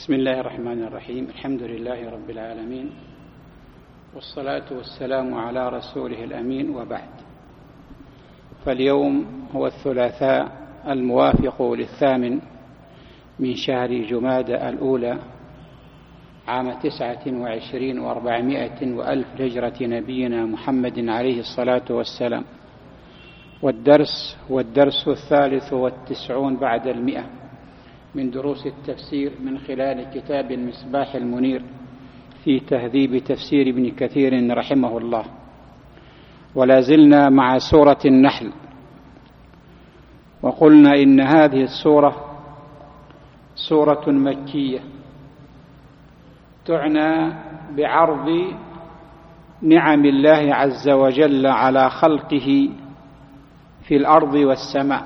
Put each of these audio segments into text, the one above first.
بسم الله الرحمن الرحيم. الحمد لله رب العالمين، والصلاة والسلام على رسوله الأمين، وبعد. فاليوم هو الثلاثاء الموافق للثامن من شهر جمادى الأولى عام 29 و400 وألف هجرة نبينا محمد عليه الصلاة والسلام، والدرس 93 بعد 100 من دروس التفسير من خلال كتاب المصباح المنير في تهذيب تفسير ابن كثير رحمه الله. ولا زلنا مع سورة النحل، وقلنا إن هذه السورة سورة مكية تعنى بعرض نعم الله عز وجل على خلقه في الأرض والسماء،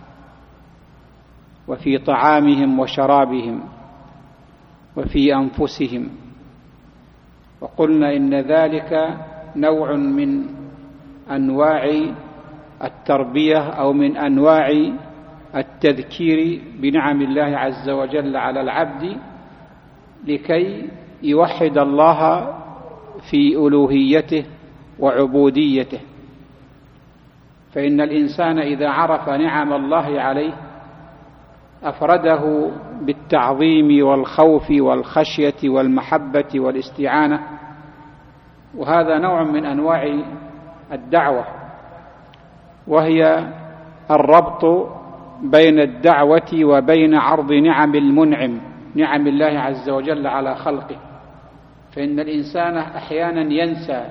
وفي طعامهم وشرابهم، وفي أنفسهم. وقلنا إن ذلك نوع من أنواع التربية أو من أنواع التذكير بنعم الله عز وجل على العبد لكي يوحد الله في ألوهيته وعبوديته. فإن الإنسان إذا عرف نعم الله عليه أفرده بالتعظيم والخوف والخشية والمحبة والاستعانة، وهذا نوع من أنواع الدعوة، وهي الربط بين الدعوة وبين عرض نعم المنعم، نعم الله عز وجل على خلقه. فإن الإنسان أحيانا ينسى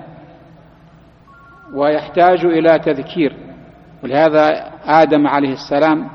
ويحتاج إلى تذكير، ولهذا آدم عليه السلام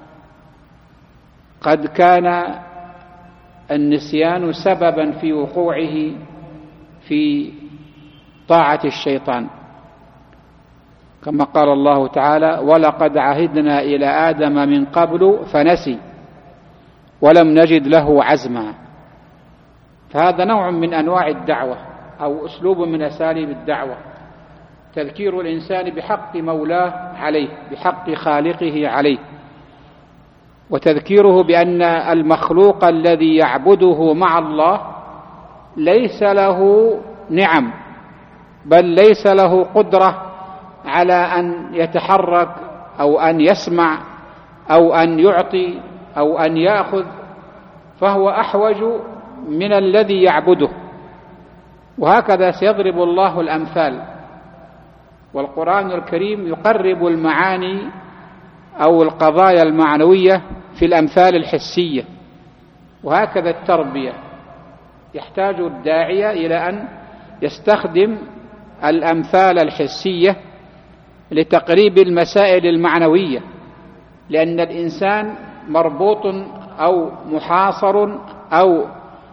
قد كان النسيان سببا في وقوعه في طاعة الشيطان، كما قال الله تعالى: ولقد عهدنا إلى آدم من قبل فنسي ولم نجد له عزما. فهذا نوع من أنواع الدعوة أو أسلوب من أساليب الدعوة، تذكير الإنسان بحق مولاه عليه، بحق خالقه عليه، وتذكيره بأن المخلوق الذي يعبده مع الله ليس له نعم، بل ليس له قدرة على أن يتحرك أو أن يسمع أو أن يعطي أو أن يأخذ، فهو أحوج من الذي يعبده. وهكذا سيضرب الله الأمثال، والقرآن الكريم يقرب المعاني أو القضايا المعنوية في الأمثال الحسية. وهكذا التربية، يحتاج الداعية إلى أن يستخدم الأمثال الحسية لتقريب المسائل المعنوية، لأن الإنسان مربوط أو محاصر أو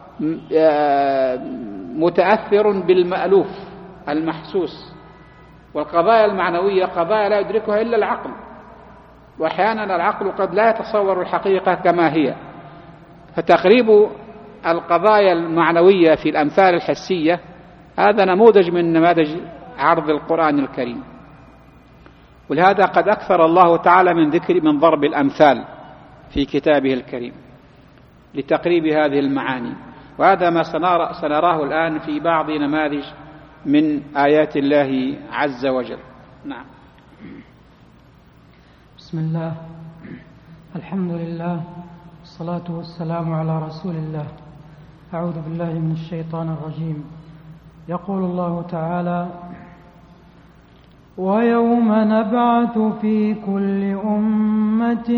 متأثر بالمألوف المحسوس، والقضايا المعنوية قضايا لا يدركها إلا العقل، وأحيانا العقل قد لا يتصور الحقيقة كما هي. فتقريب القضايا المعنوية في الأمثال الحسية هذا نموذج من نماذج عرض القرآن الكريم. ولهذا قد أكثر الله تعالى من ضرب الأمثال في كتابه الكريم لتقريب هذه المعاني، وهذا ما سنراه الآن في بعض نماذج من آيات الله عز وجل. نعم. بسم الله، الحمد لله، والصلاة والسلام على رسول الله. أعوذ بالله من الشيطان الرجيم. يقول الله تعالى: ويوم نبعث في كل أمة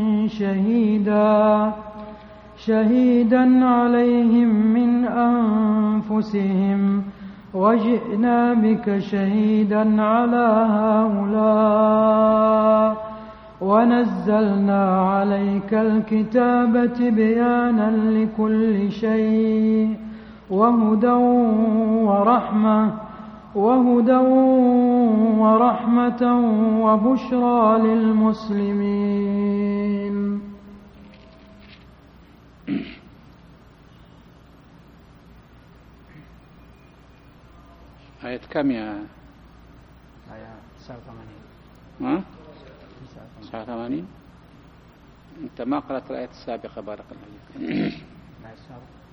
شهيدا عليهم من أنفسهم وجئنا بك شهيدا على هؤلاء ونزلنا عليك الكتاب تبيانا لكل شيء وهدى ورحمة وبشرى للمسلمين. آية كم يا؟ آية 89. ها؟ 89. أنت ما قرأت الآية السابقة، بارك الله فيك. الآية السابقة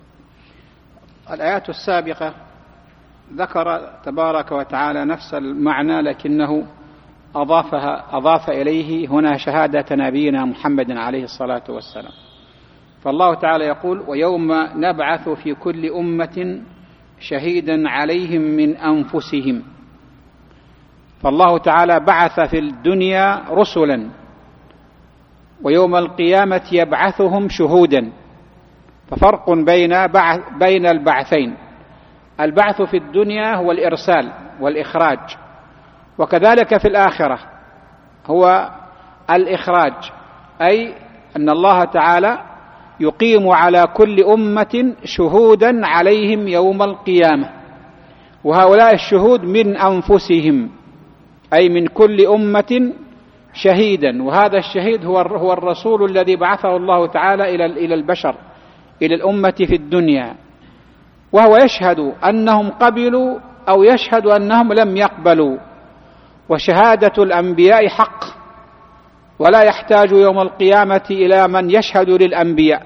الآيات السابقة ذكر تبارك وتعالى نفس المعنى، لكنه أضاف إليه هنا شهادة نبينا محمد عليه الصلاة والسلام. فالله تعالى يقول: ويوم نبعث في كل أمة شهيدا عليهم من أنفسهم. فالله تعالى بعث في الدنيا رسلا، ويوم القيامة يبعثهم شهودا. ففرق بين البعثين. البعث في الدنيا هو الإرسال والإخراج، وكذلك في الآخرة هو الإخراج، أي أن الله تعالى يقيم على كل أمة شهودا عليهم يوم القيامة، وهؤلاء الشهود من أنفسهم، أي من كل أمة شهيدا. وهذا الشهيد هو الرسول الذي بعثه الله تعالى إلى البشر، إلى الأمة في الدنيا، وهو يشهد أنهم قبلوا أو يشهد أنهم لم يقبلوا. وشهادة الأنبياء حق، ولا يحتاج يوم القيامة إلى من يشهد للأنبياء.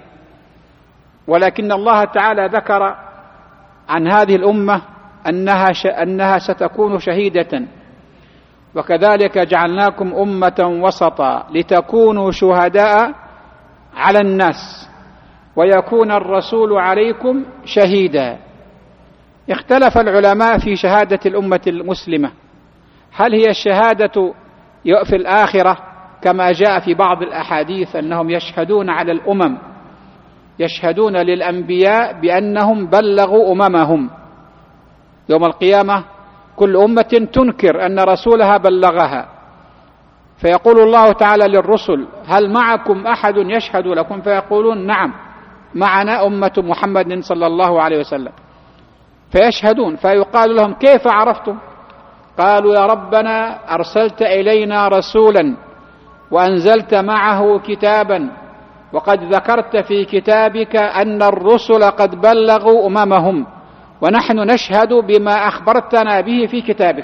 ولكن الله تعالى ذكر عن هذه الأمة أنها ستكون شهيدة. وكذلك جعلناكم أمة وسطا لتكونوا شهداء على الناس ويكون الرسول عليكم شهيدا. اختلف العلماء في شهادة الأمة المسلمة، هل هي الشهادة في الآخرة كما جاء في بعض الأحاديث أنهم يشهدون على الأمم، يشهدون للأنبياء بأنهم بلغوا أممهم يوم القيامة، كل أمة تنكر أن رسولها بلغها، فيقول الله تعالى للرسل: هل معكم أحد يشهد لكم؟ فيقولون: نعم، معنا أمة محمد صلى الله عليه وسلم. فيشهدون، فيقال لهم: كيف عرفتم؟ قالوا: يا ربنا أرسلت إلينا رسولا وأنزلت معه كتابا، وقد ذكرت في كتابك أن الرسل قد بلغوا أممهم، ونحن نشهد بما أخبرتنا به في كتابك.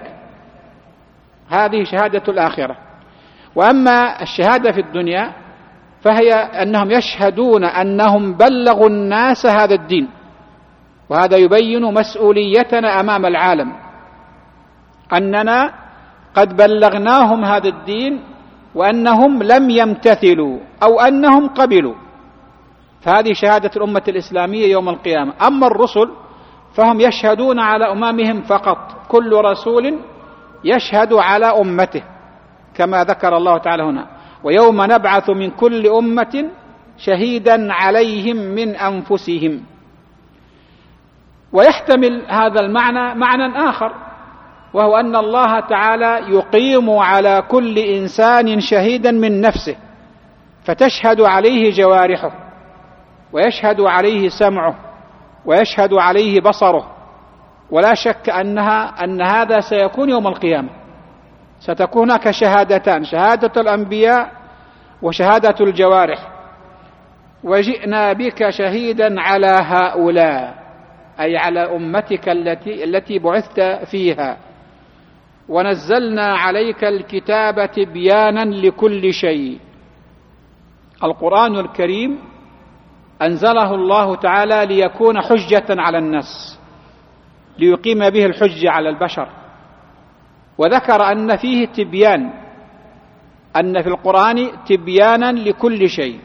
هذه شهادة الآخرة. وأما الشهادة في الدنيا فهي أنهم يشهدون أنهم بلغوا الناس هذا الدين، وهذا يبين مسؤوليتنا أمام العالم، أننا قد بلغناهم هذا الدين وأنهم لم يمتثلوا أو أنهم قبلوا. فهذه شهادة الأمة الإسلامية يوم القيامة. أما الرسل فهم يشهدون على أممهم فقط، كل رسول يشهد على أمته كما ذكر الله تعالى هنا: ويوم نبعث من كل أمة شهيدا عليهم من أنفسهم. ويحتمل هذا المعنى معنى آخر، وهو أن الله تعالى يقيم على كل إنسان شهيدا من نفسه، فتشهد عليه جوارحه، ويشهد عليه سمعه، ويشهد عليه بصره. ولا شك أن هذا سيكون يوم القيامة، ستكون هناك شهادتان: شهادة الأنبياء وشهادة الجوارح. وجئنا بك شهيدا على هؤلاء، أي على أمتك التي بعثت فيها. ونزلنا عليك الكتاب تبيانا لكل شيء. القرآن الكريم أنزله الله تعالى ليكون حجة على الناس، ليقيم به الحجة على البشر. وذكر أن فيه تبيان، أن في القرآن تبيانا لكل شيء.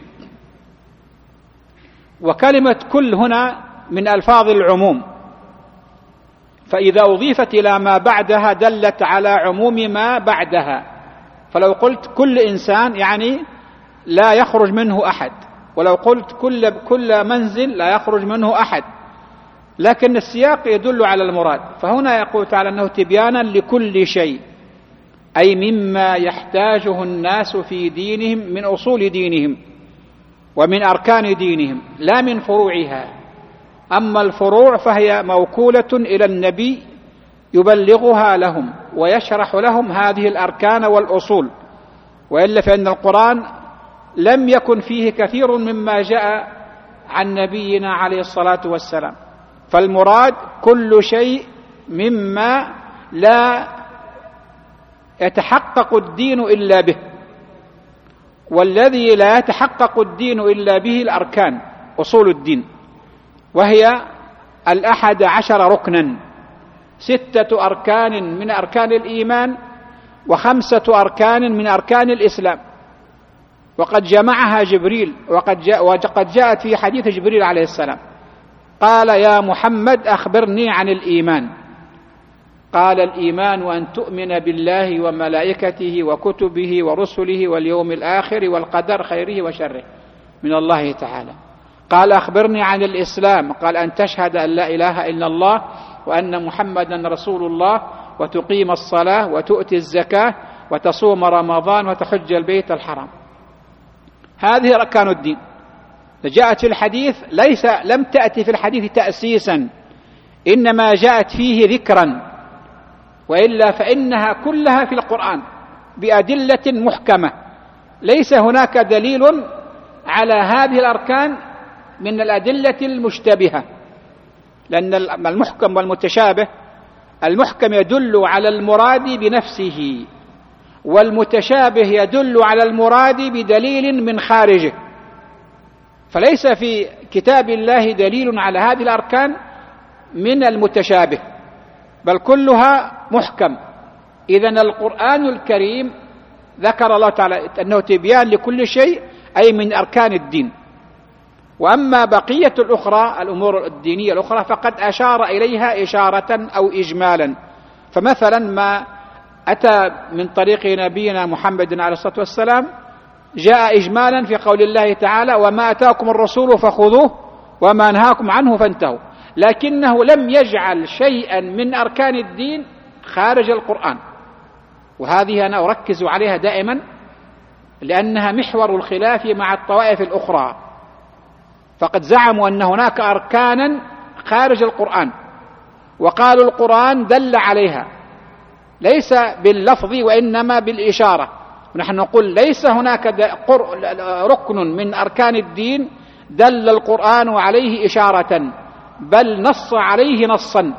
وكلمة كل هنا من ألفاظ العموم، فإذا أضيفت إلى ما بعدها دلت على عموم ما بعدها. فلو قلت كل إنسان يعني لا يخرج منه أحد، ولو قلت كل منزل لا يخرج منه أحد، لكن السياق يدل على المراد. فهنا يقول تعالى أنه تبيانا لكل شيء، أي مما يحتاجه الناس في دينهم من أصول دينهم ومن أركان دينهم، لا من فروعها. أما الفروع فهي موكولة إلى النبي يبلغها لهم ويشرح لهم هذه الأركان والأصول. وإلا فإن القرآن لم يكن فيه كثير مما جاء عن نبينا عليه الصلاة والسلام. فالمراد كل شيء مما لا يتحقق الدين إلا به، والذي لا يتحقق الدين إلا به الأركان، أصول الدين، وهي 11 ركنا، 6 أركان من أركان الإيمان و5 أركان من أركان الإسلام، وقد جمعها جبريل، وقد جاءت في حديث جبريل عليه السلام قال: يا محمد أخبرني عن الإيمان. قال: الإيمان أن تؤمن بالله وملائكته وكتبه ورسله واليوم الآخر والقدر خيره وشره من الله تعالى. قال: أخبرني عن الإسلام. قال: أن تشهد أن لا إله إلا الله وأن محمدا رسول الله وتقيم الصلاة وتؤتي الزكاة وتصوم رمضان وتحج البيت الحرام. هذه أركان الدين. جاءت في الحديث، لم تأتي في الحديث تأسيسا، إنما جاءت فيه ذكرا، وإلا فإنها كلها في القرآن بأدلة محكمة. ليس هناك دليل على هذه الأركان من الأدلة المشتبهة، لأن المحكم والمتشابه، المحكم يدل على المراد بنفسه، والمتشابه يدل على المراد بدليل من خارجه. فليس في كتاب الله دليل على هذه الأركان من المتشابه، بل كلها محكم. إذن القرآن الكريم ذكر الله تعالى أنه تبيان لكل شيء، أي من أركان الدين. وأما بقية الأخرى، الأمور الدينية الأخرى، فقد أشار إليها إشارة أو إجمالا. فمثلا ما أتى من طريق نبينا محمد عليه الصلاة والسلام جاء إجمالا في قول الله تعالى: وما أتاكم الرسول فخذوه وما نهاكم عنه فانتهوا. لكنه لم يجعل شيئا من أركان الدين خارج القرآن، وهذه أنا أركز عليها دائما لأنها محور الخلاف مع الطوائف الأخرى. فقد زعموا أن هناك أركانا خارج القرآن، وقالوا القرآن دل عليها ليس باللفظ وإنما بالإشارة. ونحن نقول ليس هناك ركن من أركان الدين دل القرآن عليه إشارة، بل نص عليه نصا.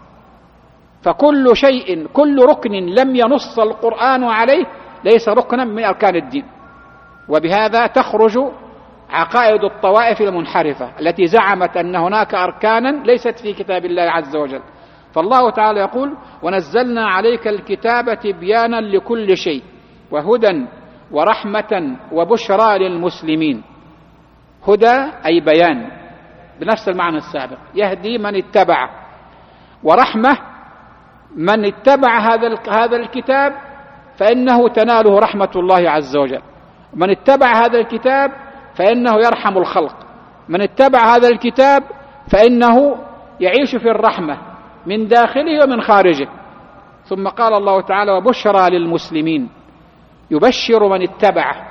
فكل شيء، كل ركن لم ينص القرآن عليه ليس ركنا من أركان الدين. وبهذا تخرج عقائد الطوائف المنحرفة التي زعمت أن هناك أركانا ليست في كتاب الله عز وجل. فالله تعالى يقول: ونزلنا عليك الكتاب تبيانا لكل شيء وهدى ورحمة وبشرى للمسلمين. هدى أي بيان بنفس المعنى السابق، يهدي من اتبعه، ورحمة من اتبع هذا الكتاب فإنه تناله رحمة الله عز وجل. من اتبع هذا الكتاب فإنه يرحم الخلق، من اتبع هذا الكتاب فإنه يعيش في الرحمة من داخله ومن خارجه. ثم قال الله تعالى: وبشرى للمسلمين، يبشر من اتبعه،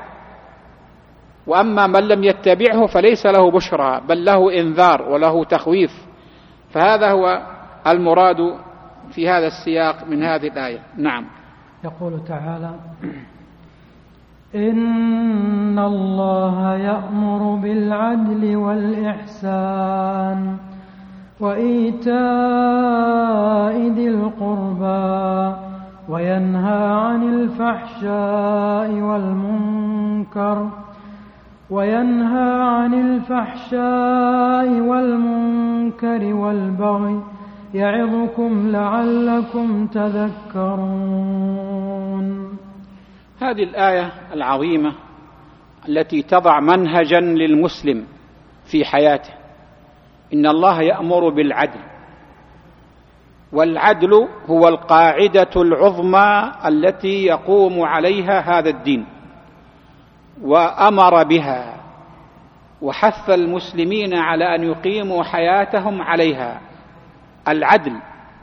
وأما من لم يتبعه فليس له بشرى بل له إنذار وله تخويف. فهذا هو المراد في هذا السياق من هذه الآية. نعم. يقول تعالى: إن الله يأمر بالعدل والإحسان وإيتاء ذي القربى وينهى عن الفحشاء والمنكر والبغي يعظكم لعلكم تذكرون. هذه الآية العظيمة التي تضع منهجا للمسلم في حياته. إن الله يأمر بالعدل، والعدل هو القاعدة العظمى التي يقوم عليها هذا الدين، وأمر بها وحث المسلمين على أن يقيموا حياتهم عليها. العدل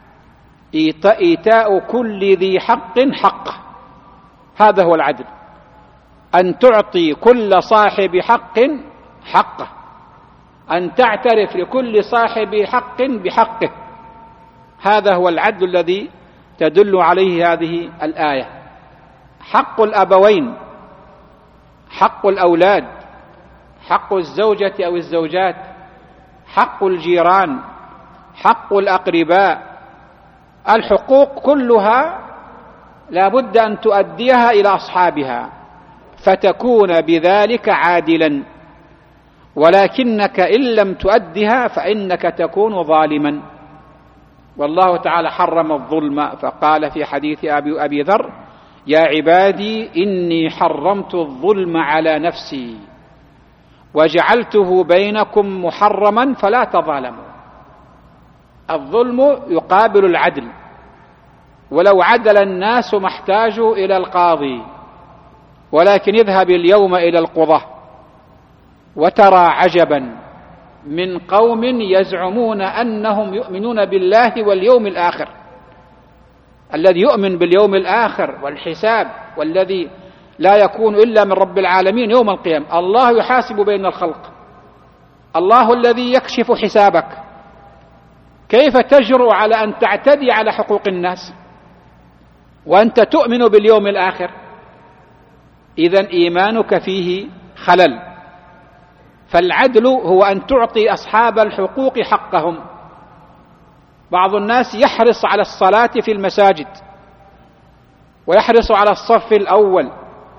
إيتاء كل ذي حق حقه، هذا هو العدل، أن تعطي كل صاحب حق حقه، أن تعترف لكل صاحب حق بحقه. هذا هو العدل الذي تدل عليه هذه الآية. حق الأبوين، حق الأولاد، حق الزوجة أو الزوجات، حق الجيران، حق الأقرباء، الحقوق كلها لا بد أن تؤديها إلى أصحابها فتكون بذلك عادلا. ولكنك إن لم تؤدها فإنك تكون ظالما. والله تعالى حرم الظلم فقال في حديث أبي ذر: يا عبادي إني حرمت الظلم على نفسي وجعلته بينكم محرما فلا تظالموا. الظلم يقابل العدل، ولو عدل الناس ما احتاجوا إلى القاضي، ولكن اذهب اليوم إلى القضاة وترى عجبا من قوم يزعمون أنهم يؤمنون بالله واليوم الآخر. الذي يؤمن باليوم الآخر والحساب والذي لا يكون إلا من رب العالمين يوم القيامة، الله يحاسب بين الخلق، الله الذي يكشف حسابك، كيف تجرؤ على أن تعتدي على حقوق الناس وأنت تؤمن باليوم الآخر؟ إذن إيمانك فيه خلل. فالعدل هو أن تعطي أصحاب الحقوق حقهم. بعض الناس يحرص على الصلاة في المساجد ويحرص على الصف الأول،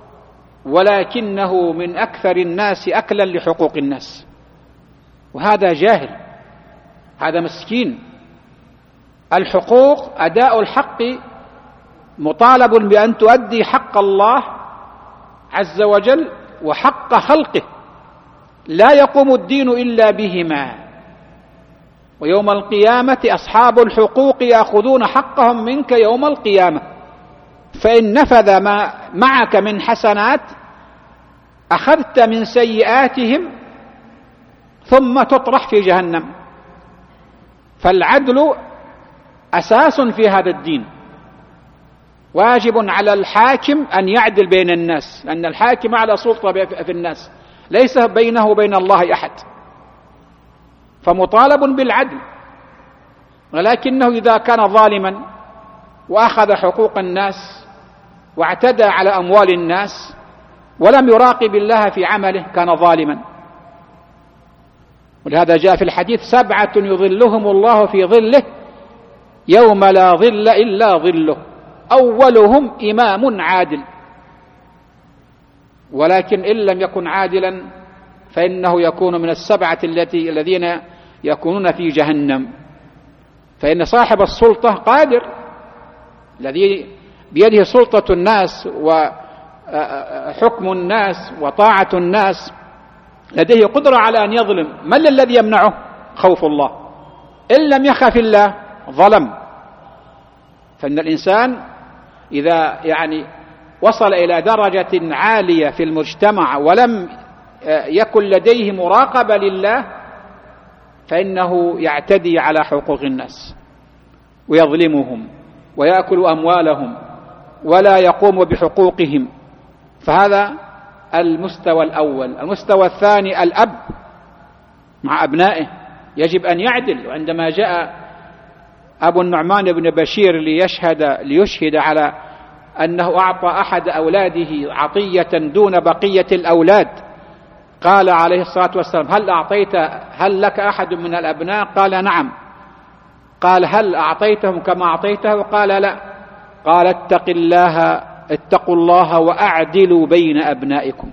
ولكنه من أكثر الناس أكلا لحقوق الناس، وهذا جاهل، هذا مسكين. الحقوق، أداء الحق مطالب بأن تؤدي حق الله عز وجل وحق خلقه، لا يقوم الدين إلا بهما. ويوم القيامة أصحاب الحقوق يأخذون حقهم منك يوم القيامة، فإن نفذ ما معك من حسنات أخذت من سيئاتهم ثم تطرح في جهنم. فالعدل أساس في هذا الدين، واجب على الحاكم أن يعدل بين الناس، لأن الحاكم على سلطة في الناس، ليس بينه وبين الله أحد، فمطالب بالعدل. ولكنه إذا كان ظالما وأخذ حقوق الناس واعتدى على أموال الناس ولم يراقب الله في عمله كان ظالما. ولهذا جاء في الحديث: 7 يظلهم الله في ظله يوم لا ظل إلا ظله، أولهم إمام عادل. ولكن إن لم يكن عادلا فإنه يكون من 7 الذين يكونون في جهنم. فإن صاحب السلطة قادر، الذي بيده سلطة الناس وحكم الناس وطاعة الناس، لديه قدرة على أن يظلم. من الذي يمنعه؟ خوف الله. إن لم يخف الله ظلم. فإن الإنسان إذا وصل إلى درجة عالية في المجتمع ولم يكن لديه مراقبة لله فإنه يعتدي على حقوق الناس ويظلمهم ويأكل أموالهم ولا يقوم بحقوقهم. فهذا المستوى الأول. المستوى الثاني: الأب مع أبنائه يجب أن يعدل. وعندما جاء أبو النعمان بن بشير ليشهد على أنه أعطى أحد أولاده عطية دون بقية الأولاد، قال عليه الصلاة والسلام: هل لك أحد من الأبناء؟ قال: نعم. قال: هل أعطيتهم كما أعطيته؟ قال: لا. قال: اتقوا الله وأعدلوا بين أبنائكم.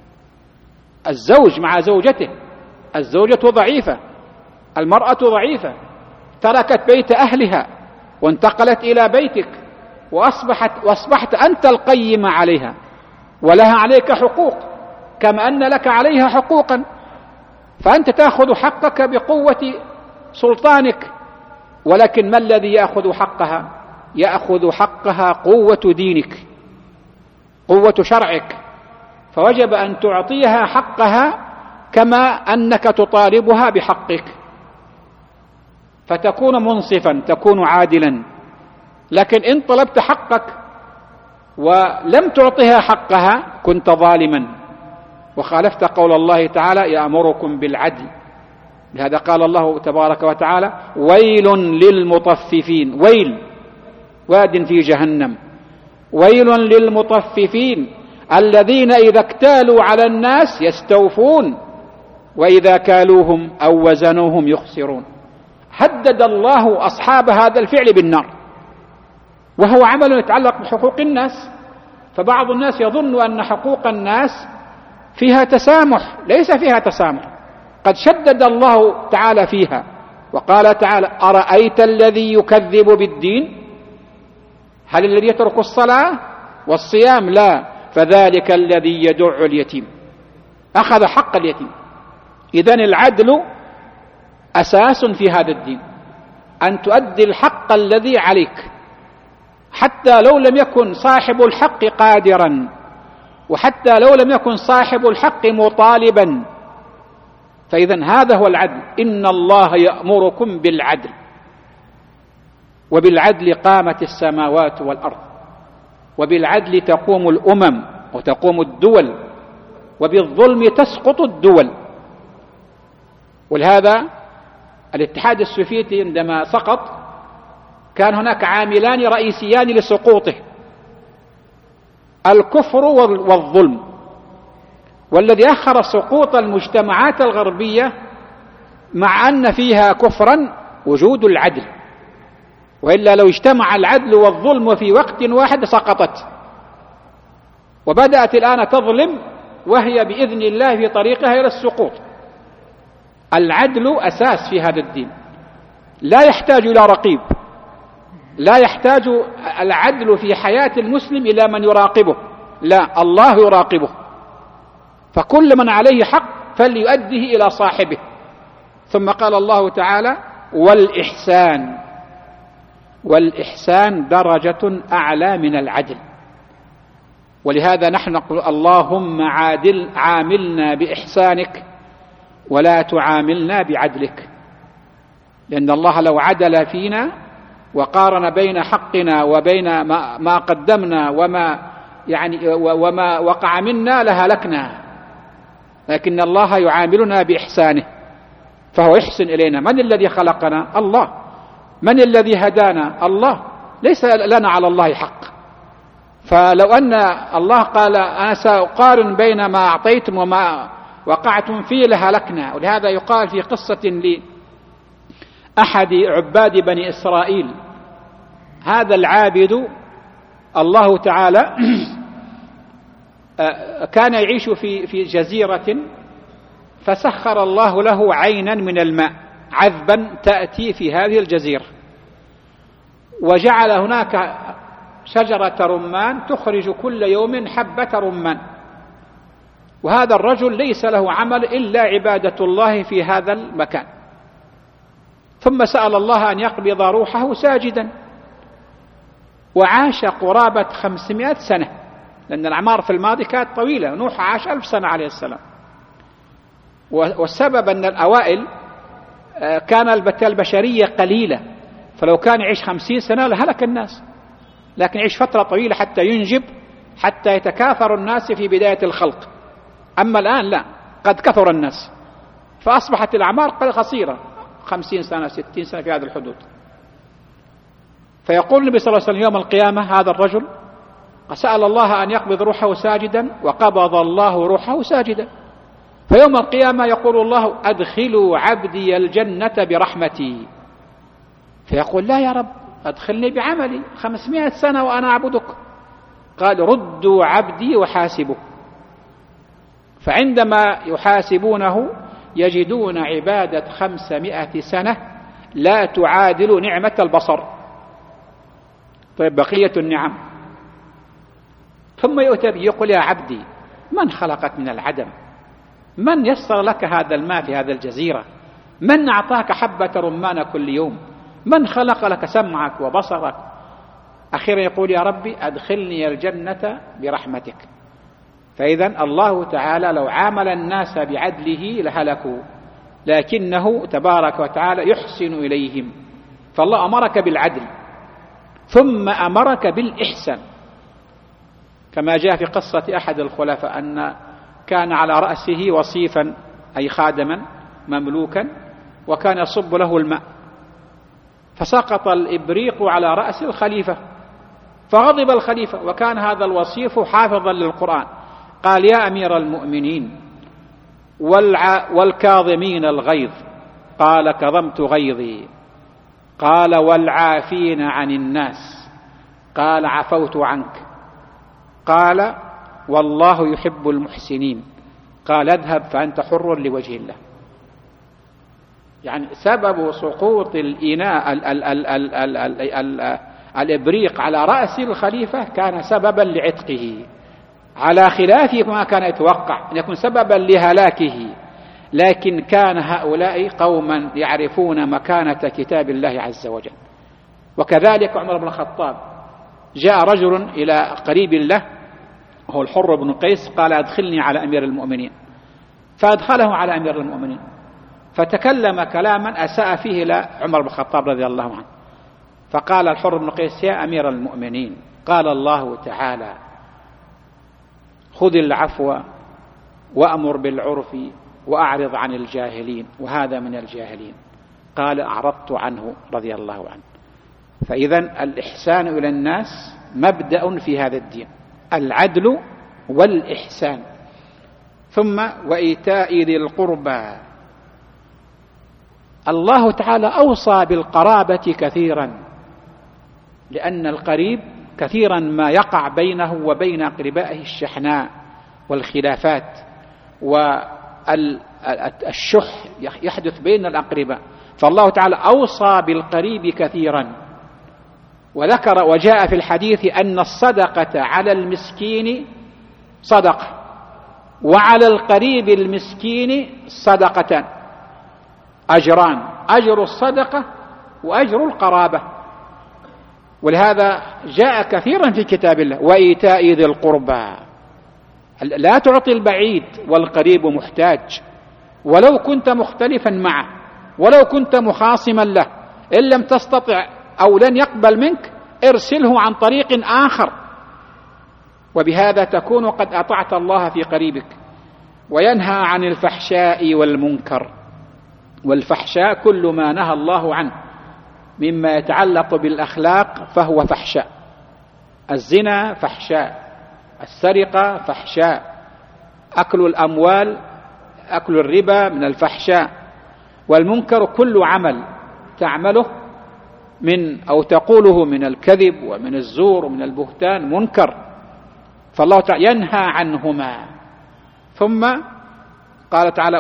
الزوج مع زوجته، الزوجة ضعيفة، المرأة ضعيفة، تركت بيت أهلها وانتقلت إلى بيتك وأصبحت أنت القيم عليها، ولها عليك حقوق كما أن لك عليها حقوقا، فأنت تأخذ حقك بقوة سلطانك. ولكن ما الذي يأخذ حقها؟ يأخذ حقها قوة دينك، قوة شرعك، فوجب أن تعطيها حقها كما أنك تطالبها بحقك، فتكون منصفا، تكون عادلا. لكن إن طلبت حقك ولم تعطها حقها كنت ظالما وخالفت قول الله تعالى: يأمركم بالعدل. لهذا قال الله تبارك وتعالى: ويل للمطففين. واد في جهنم. ويل للمطففين الذين إذا اكتالوا على الناس يستوفون وإذا كالوهم أو وزنوهم يخسرون. هدد الله أصحاب هذا الفعل بالنار، وهو عمل يتعلق بحقوق الناس. فبعض الناس يظن أن حقوق الناس فيها تسامح، ليس فيها تسامح. قد شدد الله تعالى فيها وقال تعالى: أرأيت الذي يكذب بالدين؟ هل الذي يترك الصلاة والصيام؟ لا، فذلك الذي يدع اليتيم، أخذ حق اليتيم. إذن العدل أساس في هذا الدين، أن تؤدي الحق الذي عليك، حتى لو لم يكن صاحب الحق قادرا، وحتى لو لم يكن صاحب الحق مطالبا. فإذن هذا هو العدل. إن الله يأمركم بالعدل، وبالعدل قامت السماوات والأرض، وبالعدل تقوم الأمم وتقوم الدول، وبالظلم تسقط الدول. ولهذا الاتحاد السوفيتي عندما سقط كان هناك عاملان رئيسيان لسقوطه: الكفر والظلم. والذي أخر سقوط المجتمعات الغربية مع أن فيها كفرا وجود العدل، وإلا لو اجتمع العدل والظلم في وقت واحد سقطت. وبدأت الآن تظلم وهي بإذن الله في طريقها إلى السقوط. العدل أساس في هذا الدين، لا يحتاج إلى رقيب، لا يحتاج العدل في حياة المسلم إلى من يراقبه، لا، الله يراقبه. فكل من عليه حق فليؤديه إلى صاحبه. ثم قال الله تعالى: والإحسان. والإحسان درجة أعلى من العدل. ولهذا نحن نقول: اللهم عاملنا بإحسانك ولا تعاملنا بعدلك. لأن الله لو عدل فينا وقارن بين حقنا وبين ما قدمنا وما وقع منا لهلكنا، لكن الله يعاملنا بإحسانه، فهو يحسن إلينا. من الذي خلقنا؟ الله. من الذي هدانا؟ الله. ليس لنا على الله حق. فلو أن الله قال: أنا سأقارن بين ما أعطيتم وما وقعتم فيه لهلكنا. ولهذا يقال في قصة لأحد عباد بني إسرائيل: هذا العابد الله تعالى كان يعيش في جزيرة، فسخر الله له عينا من الماء عذبا تأتي في هذه الجزيرة، وجعل هناك شجرة رمان تخرج كل يوم حبة رمان. وهذا الرجل ليس له عمل إلا عبادة الله في هذا المكان. ثم سأل الله أن يقبض روحه ساجدا، وعاش قرابة 500 سنة، لأن الأعمار في الماضي كانت طويلة. نوح عاش 1000 سنة عليه السلام. والسبب أن الأوائل كان البشرية قليلة، فلو كان يعيش 50 سنة لهلك الناس، لكن يعيش فترة طويلة حتى ينجب، حتى يتكاثر الناس في بداية الخلق. أما الآن لا، قد كثر الناس، فأصبحت الأعمار قصيرة، 50 سنة 60 سنة في هذه الحدود. فيقول النبي صلى الله عليه وسلم يوم القيامة: هذا الرجل سأل الله أن يقبض روحه ساجدا، وقبض الله روحه ساجدا. فيوم القيامة يقول الله: أدخلوا عبدي الجنة برحمتي. فيقول: لا يا رب، أدخلني بعملي، 500 سنة وأنا أعبدك. قال: ردوا عبدي وحاسبوا. فعندما يحاسبونه يجدون عبادة 500 سنة لا تعادل نعمة البصر. طيب بقية النعم. ثم يؤتى يقول: يا عبدي، من خلقك من العدم؟ من يسر لك هذا الماء في هذه الجزيرة؟ من أعطاك حبة رمان كل يوم؟ من خلق لك سمعك وبصرك؟ أخيرا يقول: يا ربي أدخلني الجنة برحمتك. فإذا الله تعالى لو عامل الناس بعدله لهلكوا، لكنه تبارك وتعالى يحسن إليهم. فالله أمرك بالعدل ثم أمرك بالإحسان، كما جاء في قصة أحد الخلفاء أن كان على رأسه وصيفا أي خادما مملوكا، وكان يصب له الماء، فسقط الإبريق على رأس الخليفة، فغضب الخليفة، وكان هذا الوصيف حافظا للقرآن. قال: يا أمير المؤمنين، والكاظمين الغيظ. قال: كظمت غيظي. قال: والعافين عن الناس. قال: عفوت عنك. قال: والله يحب المحسنين. قال: اذهب فأنت حر لوجه الله. يعني سبب سقوط الإناء الإبريق على رأس الخليفة كان سببا لعتقه، على خلاف ما كان يتوقع أن يكون سببا لهلاكه، لكن كان هؤلاء قوما يعرفون مكانة كتاب الله عز وجل. وكذلك عمر بن الخطاب جاء رجل إلى قريب له وهو الحر بن قيس، قال أدخلني على أمير المؤمنين، فأدخله على أمير المؤمنين، فتكلم كلاما أساء فيه إلى عمر بن الخطاب رضي الله عنه، فقال الحر بن قيس: يا أمير المؤمنين، قال الله تعالى: خذ العفو وأمر بالعرف وأعرض عن الجاهلين، وهذا من الجاهلين. قال: أعرضت عنه رضي الله عنه. فإذن الإحسان إلى الناس مبدأ في هذا الدين، العدل والإحسان. ثم وإيتاء ذي القربى، الله تعالى أوصى بالقرابة كثيرا، لأن القريب كثيرا ما يقع بينه وبين أقربائه الشحناء والخلافات والشح يحدث بين الأقرباء، فالله تعالى أوصى بالقريب كثيرا. وذكر وجاء في الحديث أن الصدقة على المسكين صدقة، وعلى القريب المسكين صدقتان، أجران: أجر الصدقة وأجر القرابة. ولهذا جاء كثيرا في كتاب الله: وإيتاء ذي القربى. لا تعطي البعيد والقريب محتاج، ولو كنت مختلفا معه، ولو كنت مخاصما له، إن لم تستطع أو لن يقبل منك ارسله عن طريق آخر، وبهذا تكون قد أطعت الله في قريبك. وينهى عن الفحشاء والمنكر، والفحشاء كل ما نهى الله عنه مما يتعلق بالأخلاق فهو فحشاء. الزنا فحشاء، السرقة فحشاء، أكل الأموال، أكل الربا من الفحشاء. والمنكر كل عمل تعمله أو تقوله من الكذب ومن الزور ومن البهتان منكر، فالله تعالى ينهى عنهما. ثم قال تعالى: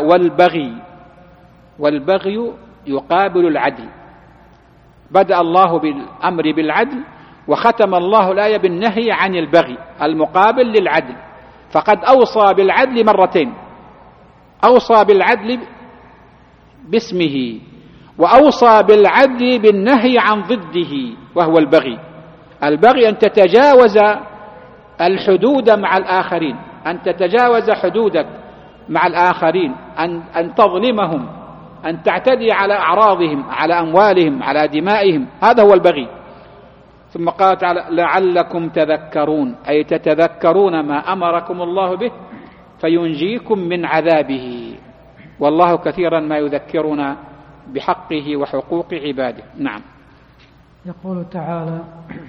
والبغي يقابل العدل. بدأ الله بالأمر بالعدل، وختم الله الآية بالنهي عن البغي المقابل للعدل. فقد أوصى بالعدل مرتين: أوصى بالعدل باسمه، وأوصى بالعدل بالنهي عن ضده وهو البغي. البغي أن تتجاوز الحدود مع الآخرين، أن تتجاوز حدودك مع الآخرين، أن تظلمهم، أن تعتدي على أعراضهم، على أموالهم، على دمائهم، هذا هو البغي. ثم قال تعالى: لعلكم تذكرون، أي تتذكرون ما أمركم الله به فينجيكم من عذابه، والله كثيرا ما يذكرنا بحقه وحقوق عباده. نعم. يقول تعالى: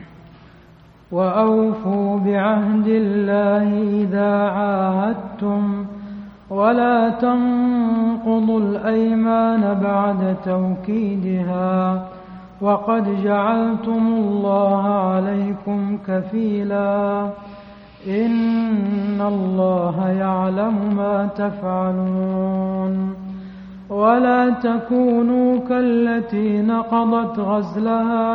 وأوفوا بعهد الله إذا عاهدتم ولا تنقضوا الأيمان بعد توكيدها وقد جعلتم الله عليكم كفيلا إن الله يعلم ما تفعلون ولا تكونوا كالتي نقضت غزلها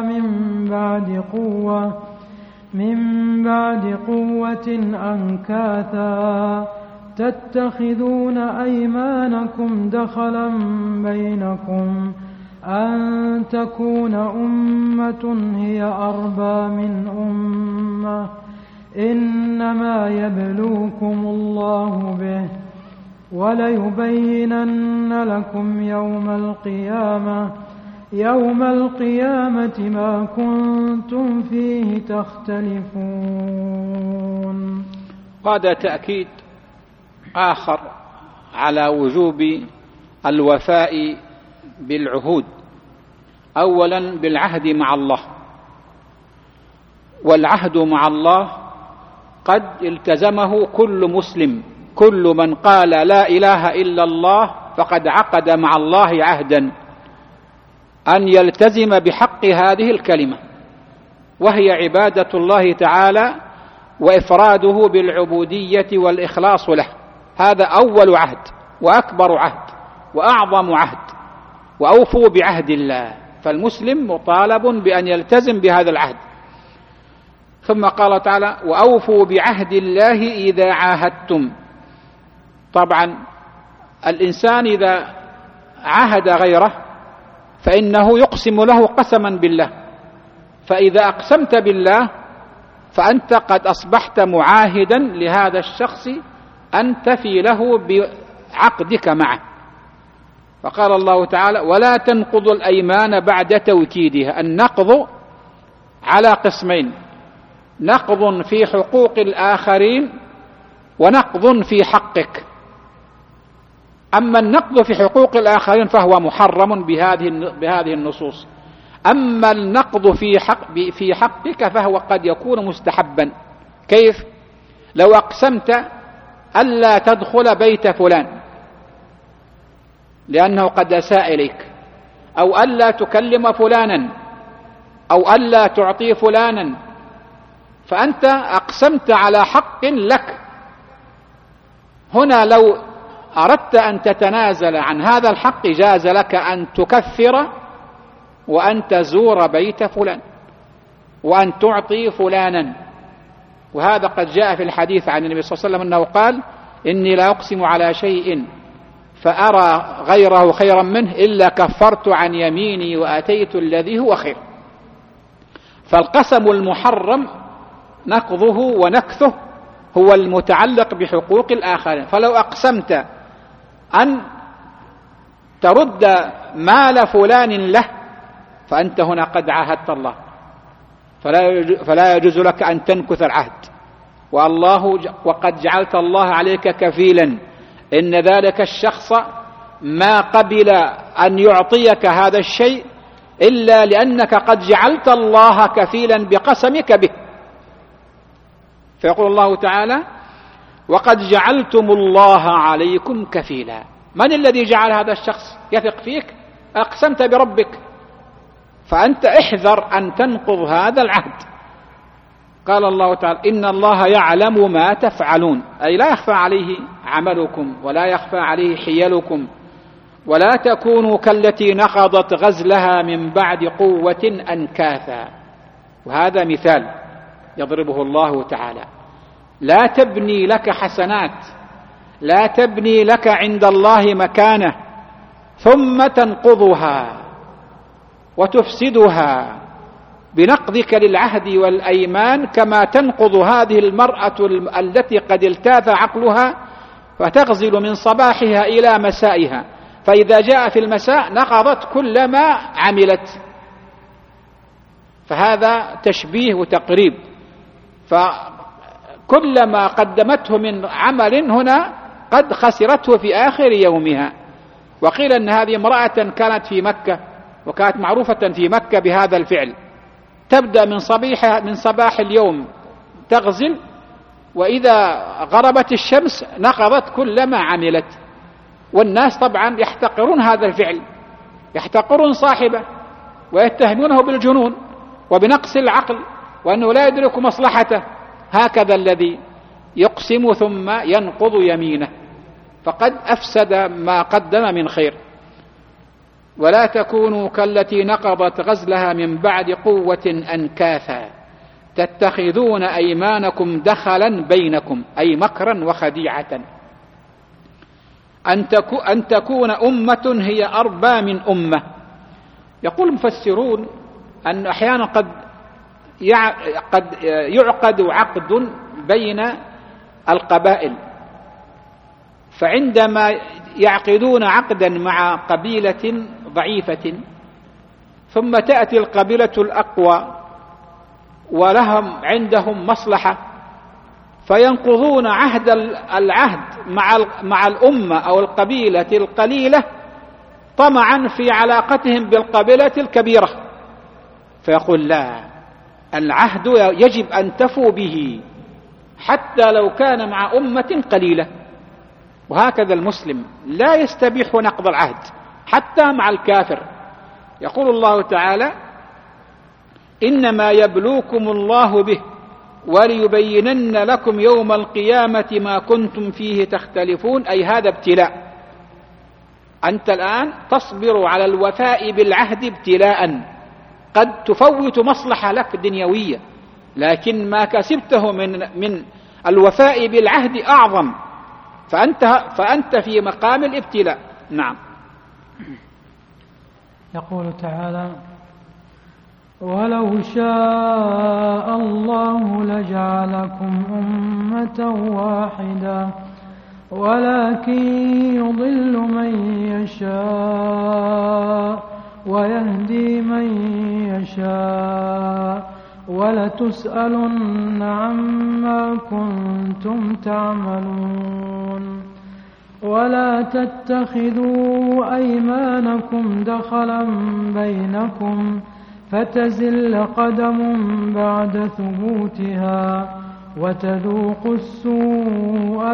من بعد قوة أنكاثا تتخذون أيمانكم دخلا بينكم أن تكون أمة هي أربى من أمة إنما يبلوكم الله به وليبينن لكم يوم القيامة ما كنتم فيه تختلفون. هذا تأكيد آخر على وجوب الوفاء بالعهود، أولا بالعهد مع الله، والعهد مع الله قد التزمه كل مسلم، كل من قال لا إله إلا الله فقد عقد مع الله عهدا أن يلتزم بحق هذه الكلمة، وهي عبادة الله تعالى وإفراده بالعبودية والإخلاص له. هذا أول عهد وأكبر عهد وأعظم عهد، وأوفوا بعهد الله. فالمسلم مطالب بأن يلتزم بهذا العهد. ثم قال تعالى: وأوفوا بعهد الله إذا عاهدتم. طبعا الإنسان إذا عاهد غيره فإنه يقسم له قسما بالله، فإذا أقسمت بالله فأنت قد أصبحت معاهدا لهذا الشخص أن تفي له بعقدك معه. فقال الله تعالى: ولا تنقضوا الأيمان بعد توكيدها. النقض على قسمين: نقض في حقوق الآخرين ونقض في حقك. أما النقض في حقوق الآخرين فهو محرم بهذه النصوص، أما النقض في حقك فهو قد يكون مستحبا. كيف؟ لو أقسمت ألا تدخل بيت فلان لأنه قد أساء إليك، أو ألا تكلم فلانا، أو ألا تعطي فلانا، فأنت أقسمت على حق لك. هنا لو أردت أن تتنازل عن هذا الحق جاز لك أن تكفر وأن تزور بيت فلان وأن تعطي فلانا. وهذا قد جاء في الحديث عن النبي صلى الله عليه وسلم أنه قال: إني لا أقسم على شيء فأرى غيره خيرا منه إلا كفرت عن يميني وأتيت الذي هو خير. فالقسم المحرم نقضه ونكثه هو المتعلق بحقوق الآخرين. فلو أقسمت أن ترد مال فلان له فأنت هنا قد عاهدت الله، فلا يجوز لك أن تنكث العهد. وقد جعلت الله عليك كفيلا إن ذلك الشخص ما قبل أن يعطيك هذا الشيء إلا لأنك قد جعلت الله كفيلا بقسمك به. فيقول الله تعالى: وقد جعلتم الله عليكم كفيلا. من الذي جعل هذا الشخص يثق فيك؟ أقسمت بربك، فأنت احذر أن تنقض هذا العهد. قال الله تعالى: إن الله يعلم ما تفعلون، أي لا يخفى عليه عملكم ولا يخفى عليه حيلكم، ولا تكونوا كالتي نقضت غزلها من بعد قوة أنكاثا. وهذا مثال يضربه الله تعالى: لا تبني لك حسنات، لا تبني لك عند الله مكانة ثم تنقضها وتفسدها بنقضك للعهد والأيمان، كما تنقض هذه المرأة التي قد التاث عقلها فتغزل من صباحها إلى مسائها، فإذا جاء في المساء نقضت كل ما عملت. فهذا تشبيه وتقريب، فكل ما قدمته من عمل هنا قد خسرته في آخر يومها. وقيل أن هذه امرأة كانت في مكة وكانت معروفة في مكة بهذا الفعل، تبدأ من صباح اليوم تغزل، وإذا غربت الشمس نقضت كل ما عملت. والناس طبعا يحتقرون هذا الفعل، يحتقرون صاحبه ويتهمونه بالجنون وبنقص العقل وأنه لا يدرك مصلحته. هكذا الذي يقسم ثم ينقض يمينه فقد أفسد ما قدم من خير. ولا تكونوا كالتي نقضت غزلها من بعد قوة أنكاثا تتخذون أيمانكم دخلا بينكم، أي مكرا وخديعة. أن تكون أمة هي أربى من أمة. يقول المفسرون أن أحيانا قد يعقد عقد بين القبائل، فعندما يعقدون عقدا مع قبيلة ضعيفة ثم تأتي القبيلة الأقوى ولهم عندهم مصلحة فينقضون العهد مع الأمة أو القبيلة القليلة طمعا في علاقتهم بالقبيلة الكبيرة، فيقول: لا، العهد يجب أن تفوا به حتى لو كان مع أمة قليلة. وهكذا المسلم لا يستبيح نقض العهد حتى مع الكافر. يقول الله تعالى: إنما يبلوكم الله به وليبينن لكم يوم القيامة ما كنتم فيه تختلفون، أي هذا ابتلاء. أنت الآن تصبر على الوفاء بالعهد ابتلاء، قد تفوت مصلحة لك دنيوية، لكن ما كسبته من الوفاء بالعهد أعظم، فأنت في مقام الابتلاء. نعم. يقول تعالى: ولو شاء الله لجعلكم أمة واحدة ولكن يضل من يشاء ويهدي من يشاء ولتسألن عما كنتم تعملون. ولا تتخذوا أيمانكم دخلا بينكم فتزل قدم بعد ثبوتها وتذوقوا السوء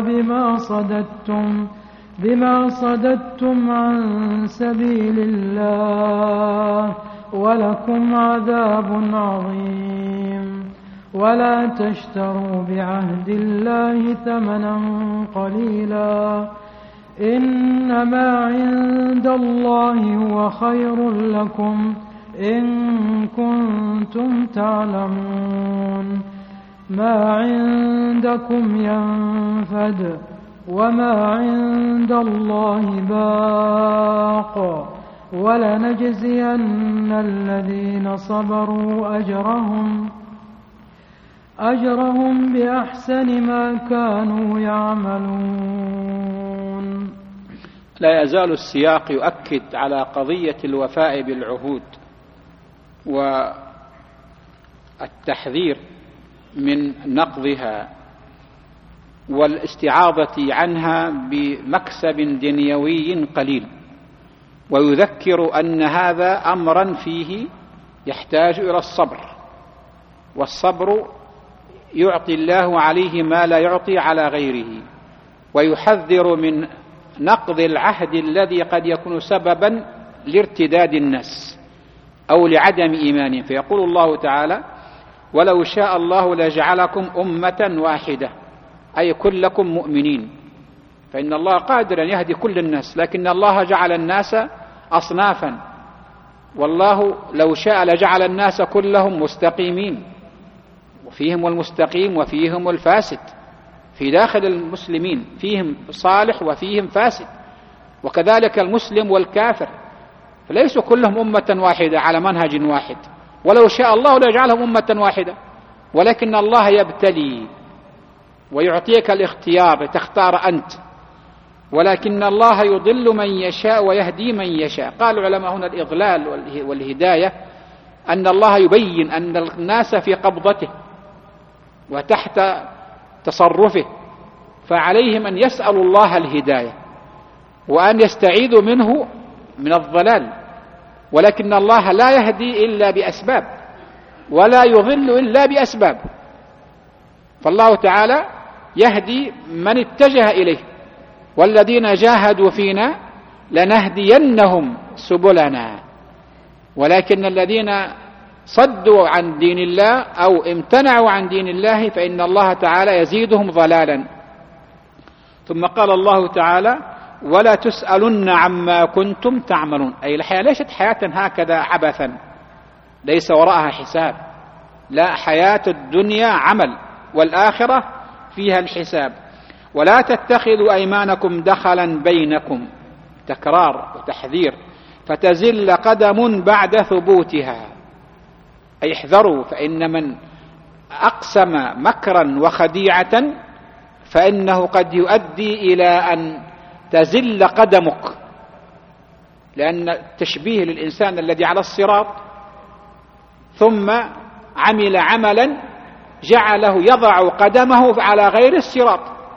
بما صددتم عن سبيل الله ولكم عذاب عظيم. ولا تشتروا بعهد الله ثمنا قليلا إنما عند الله هو خير لكم إن كنتم تعلمون. ما عندكم ينفد وما عند الله باق ولنجزين الذين صبروا أجرهم بأحسن ما كانوا يعملون. لا يزال السياق يؤكد على قضية الوفاء بالعهود والتحذير من نقضها والاستعاضة عنها بمكسب دنيوي قليل، ويذكر أن هذا أمرا فيه يحتاج إلى الصبر، والصبر يعطي الله عليه ما لا يعطي على غيره، ويحذر من نقض العهد الذي قد يكون سببا لارتداد الناس أو لعدم إيمانهم. فيقول الله تعالى: ولو شاء الله لجعلكم أمة واحدة، أي كلكم مؤمنين، فإن الله قادر أن يهدي كل الناس، لكن الله جعل الناس أصنافا، والله لو شاء لجعل الناس كلهم مستقيمين، وفيهم المستقيم وفيهم الفاسد، في داخل المسلمين فيهم صالح وفيهم فاسد، وكذلك المسلم والكافر، فليسوا كلهم أمة واحدة على منهج واحد. ولو شاء الله لجعلهم أمة واحدة، ولكن الله يبتلي ويعطيك الاختيار، تختار أنت، ولكن الله يضل من يشاء ويهدي من يشاء. قال العلماء هنا الإضلال والهداية أن الله يبين أن الناس في قبضته وتحت تصرفه، فعليهم أن يسألوا الله الهداية وأن يستعيذوا منه من الضلال، ولكن الله لا يهدي إلا بأسباب ولا يضل إلا بأسباب. فالله تعالى يهدي من اتجه إليه، والذين جاهدوا فينا لنهدينهم سبلنا، ولكن الذين صدوا عن دين الله أو امتنعوا عن دين الله فإن الله تعالى يزيدهم ضلالا. ثم قال الله تعالى: ولا تسألن عما كنتم تعملون، أي الحياة ليست حياة هكذا عبثا ليس وراءها حساب، لا، حياة الدنيا عمل والآخرة فيها الحساب. ولا تتخذوا أيمانكم دخلا بينكم، تكرار وتحذير، فتزل قدم بعد ثبوتها، أي احذروا، فإن من أقسم مكرا وخديعة فإنه قد يؤدي إلى أن تزل قدمك، لأن تشبيه للإنسان الذي على الصراط ثم عمل عملا جعله يضع قدمه على غير الصراط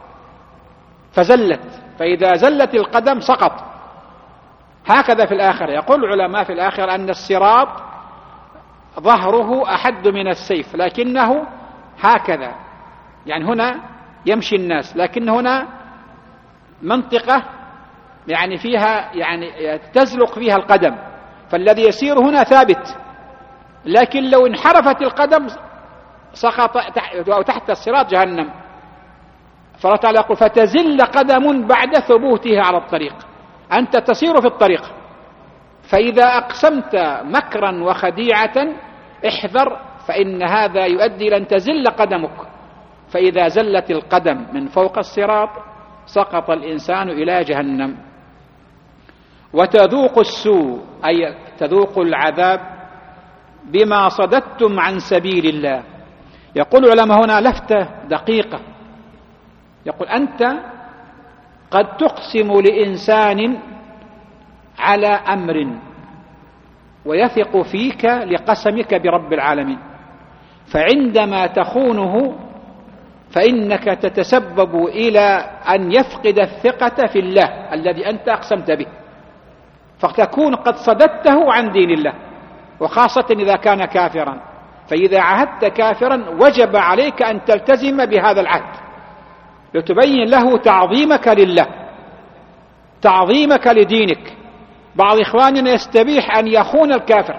فزلت، فإذا زلت القدم سقط. هكذا في الآخرة، يقول العلماء في الآخرة أن الصراط ظهره أحد من السيف، لكنه هكذا، يعني هنا يمشي الناس، لكن هنا منطقة يعني فيها يعني تزلق فيها القدم، فالذي يسير هنا ثابت، لكن لو انحرفت القدم سقط تحت الصراط جهنم. فالله تعالى يقول: فتزل قدم بعد ثبوتها على الطريق، أنت تسير في الطريق، فإذا أقسمت مكرا وخديعة احذر، فإن هذا يؤدي إلى أن تزل قدمك، فإذا زلت القدم من فوق الصراط سقط الإنسان إلى جهنم. وتذوق السوء أي تذوق العذاب بما صددتم عن سبيل الله. يقول العلماء هنا لفتة دقيقة، يقول أنت قد تقسم لإنسان على أمر ويثق فيك لقسمك برب العالمين، فعندما تخونه فإنك تتسبب إلى أن يفقد الثقة في الله الذي أنت أقسمت به، فتكون قد صددته عن دين الله، وخاصة إذا كان كافرا. فإذا عهدت كافرا وجب عليك أن تلتزم بهذا العهد لتبين له تعظيمك لله، تعظيمك لدينك. بعض إخواننا يستبيح أن يخون الكافر،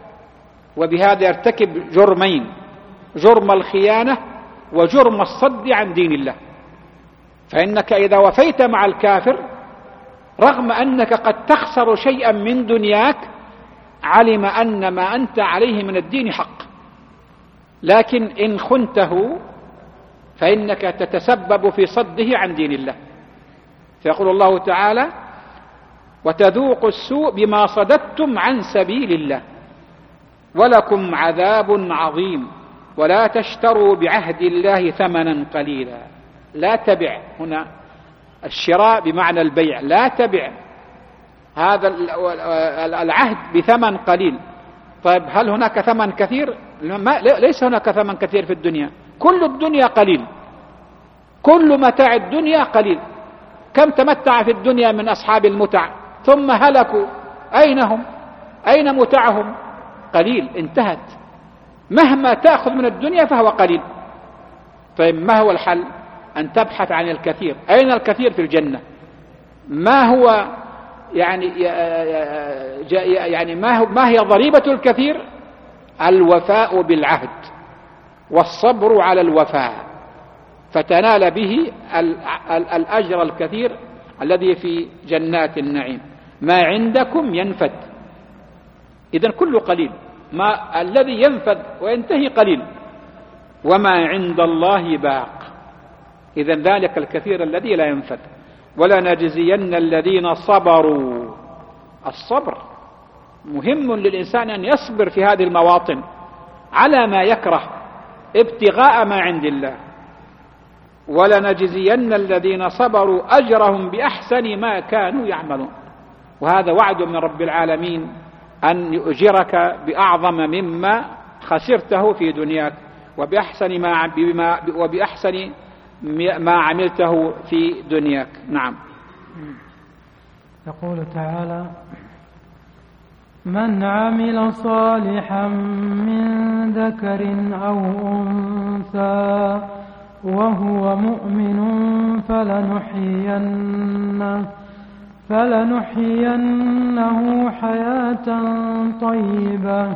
وبهذا يرتكب جرمين: جرم الخيانة وجرم الصد عن دين الله. فإنك إذا وفيت مع الكافر رغم أنك قد تخسر شيئا من دنياك علم أن ما أنت عليه من الدين حق، لكن إن خنته فإنك تتسبب في صده عن دين الله. فيقول الله تعالى: وتذوق السوء بما صددتم عن سبيل الله ولكم عذاب عظيم ولا تشتروا بعهد الله ثمنا قليلا. لا تبع، هنا الشراء بمعنى البيع، لا تبع هذا العهد بثمن قليل. طيب هل هناك ثمن كثير؟ ليس هناك ثمن كثير في الدنيا، كل الدنيا قليل، كل متاع الدنيا قليل. كم تمتع في الدنيا من أصحاب المتع ثم هلكوا، أين هم؟ أين متعهم؟ قليل، انتهت. مهما تأخذ من الدنيا فهو قليل. طيب ما هو الحل؟ أن تبحث عن الكثير. أين الكثير في الجنة؟ ما هو يعني ما هي ضريبة الكثير؟ الوفاء بالعهد والصبر على الوفاء، فتنال به الأجر الكثير الذي في جنات النعيم. ما عندكم ينفد، إذن كله قليل، ما الذي ينفد وينتهي قليل، وما عند الله باق، إذن ذلك الكثير الذي لا ينفد. ولنجزين الذين صبروا. الصبر مهم للإنسان أن يصبر في هذه المواطن على ما يكره ابتغاء ما عند الله. ولنجزين الذين صبروا أجرهم بأحسن ما كانوا يعملون. وهذا وعد من رب العالمين أن يؤجرك بأعظم مما خسرته في دنياك وبأحسن ما عملته في دنياك. نعم. يقول تعالى: من عمل صالحا من ذكر أو أنثى وهو مؤمن فلنحيينه حياة طيبة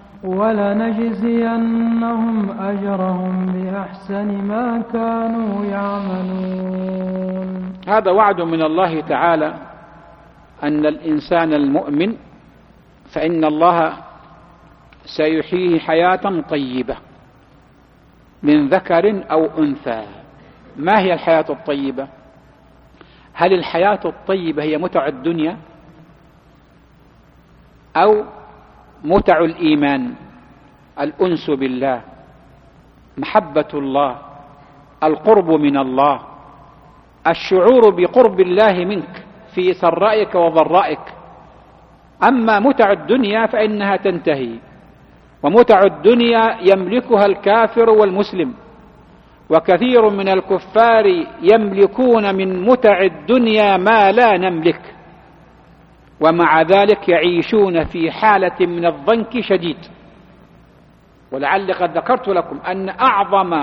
ولنجزينهم أجرهم بأحسن ما كانوا يعملون. هذا وعد من الله تعالى أن الإنسان المؤمن فإن الله سيحييه حياة طيبة من ذكر أو أنثى. ما هي الحياة الطيبة؟ هل الحياة الطيبة هي متع الدنيا أو متع الإيمان؟ الأنس بالله، محبة الله، القرب من الله، الشعور بقرب الله منك في سرائك وضرائك. أما متع الدنيا فإنها تنتهي، ومتع الدنيا يملكها الكافر والمسلم، وكثير من الكفار يملكون من متع الدنيا ما لا نملك، ومع ذلك يعيشون في حالة من الضنك شديد. ولعل قد ذكرت لكم أن أعظم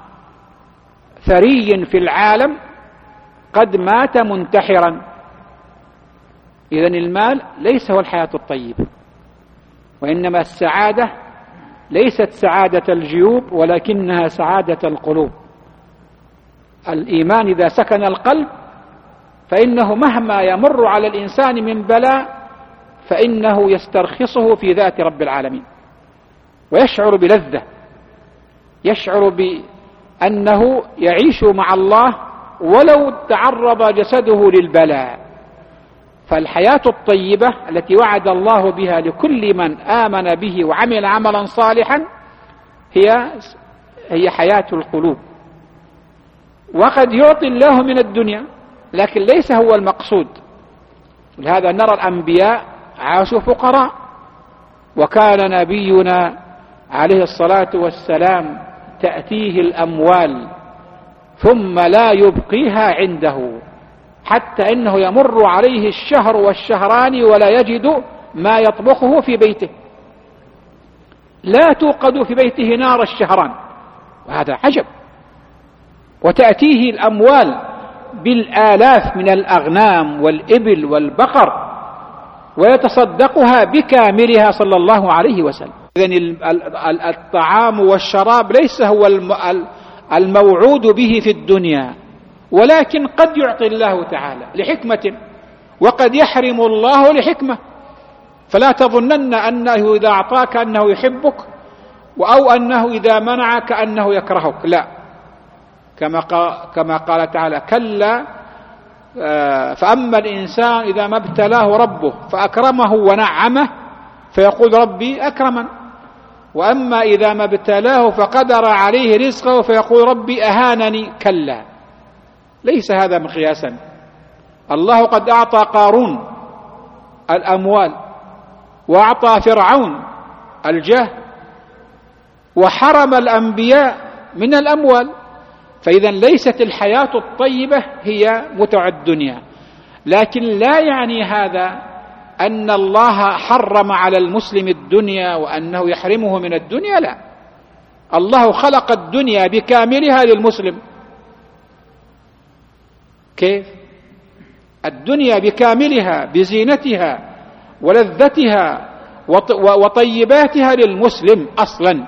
ثري في العالم قد مات منتحرا. إذن المال ليس هو الحياة الطيبة، وإنما السعادة ليست سعادة الجيوب ولكنها سعادة القلوب. الإيمان إذا سكن القلب فإنه مهما يمر على الإنسان من بلاء فإنه يسترخصه في ذات رب العالمين، ويشعر بلذة، يشعر بأنه يعيش مع الله ولو تعرض جسده للبلاء. فالحياة الطيبة التي وعد الله بها لكل من آمن به وعمل عملا صالحا هي حياة القلوب. وقد يعطي الله من الدنيا لكن ليس هو المقصود. لهذا نرى الأنبياء عاشوا فقراء، وكان نبينا عليه الصلاة والسلام تأتيه الأموال ثم لا يبقيها عنده، حتى إنه يمر عليه الشهر والشهران ولا يجد ما يطبخه في بيته، لا توقد في بيته نار الشهران، وهذا عجب. وتأتيه الأموال بالآلاف من الأغنام والإبل والبقر ويتصدقها بكاملها صلى الله عليه وسلم. إذن الطعام والشراب ليس هو الموعود به في الدنيا، ولكن قد يعطي الله تعالى لحكمة، وقد يحرم الله لحكمة. فلا تظنن أنه إذا أعطاك أنه يحبك، أو أنه إذا منعك أنه يكرهك، لا، كما قال تعالى: كلا فأما الإنسان إذا ما ابتلاه ربه فأكرمه ونعمه فيقول ربي أكرمن، وأما إذا ما ابتلاه فقدر عليه رزقه فيقول ربي أهانني. كلا، ليس هذا مقياسا. الله قد أعطى قارون الأموال، وأعطى فرعون الجاه، وحرم الأنبياء من الأموال. فإذا ليست الحياة الطيبة هي متع الدنيا، لكن لا يعني هذا أن الله حرم على المسلم الدنيا وأنه يحرمه من الدنيا، لا، الله خلق الدنيا بكاملها للمسلم. كيف؟ الدنيا بكاملها بزينتها ولذتها وطيباتها للمسلم أصلا،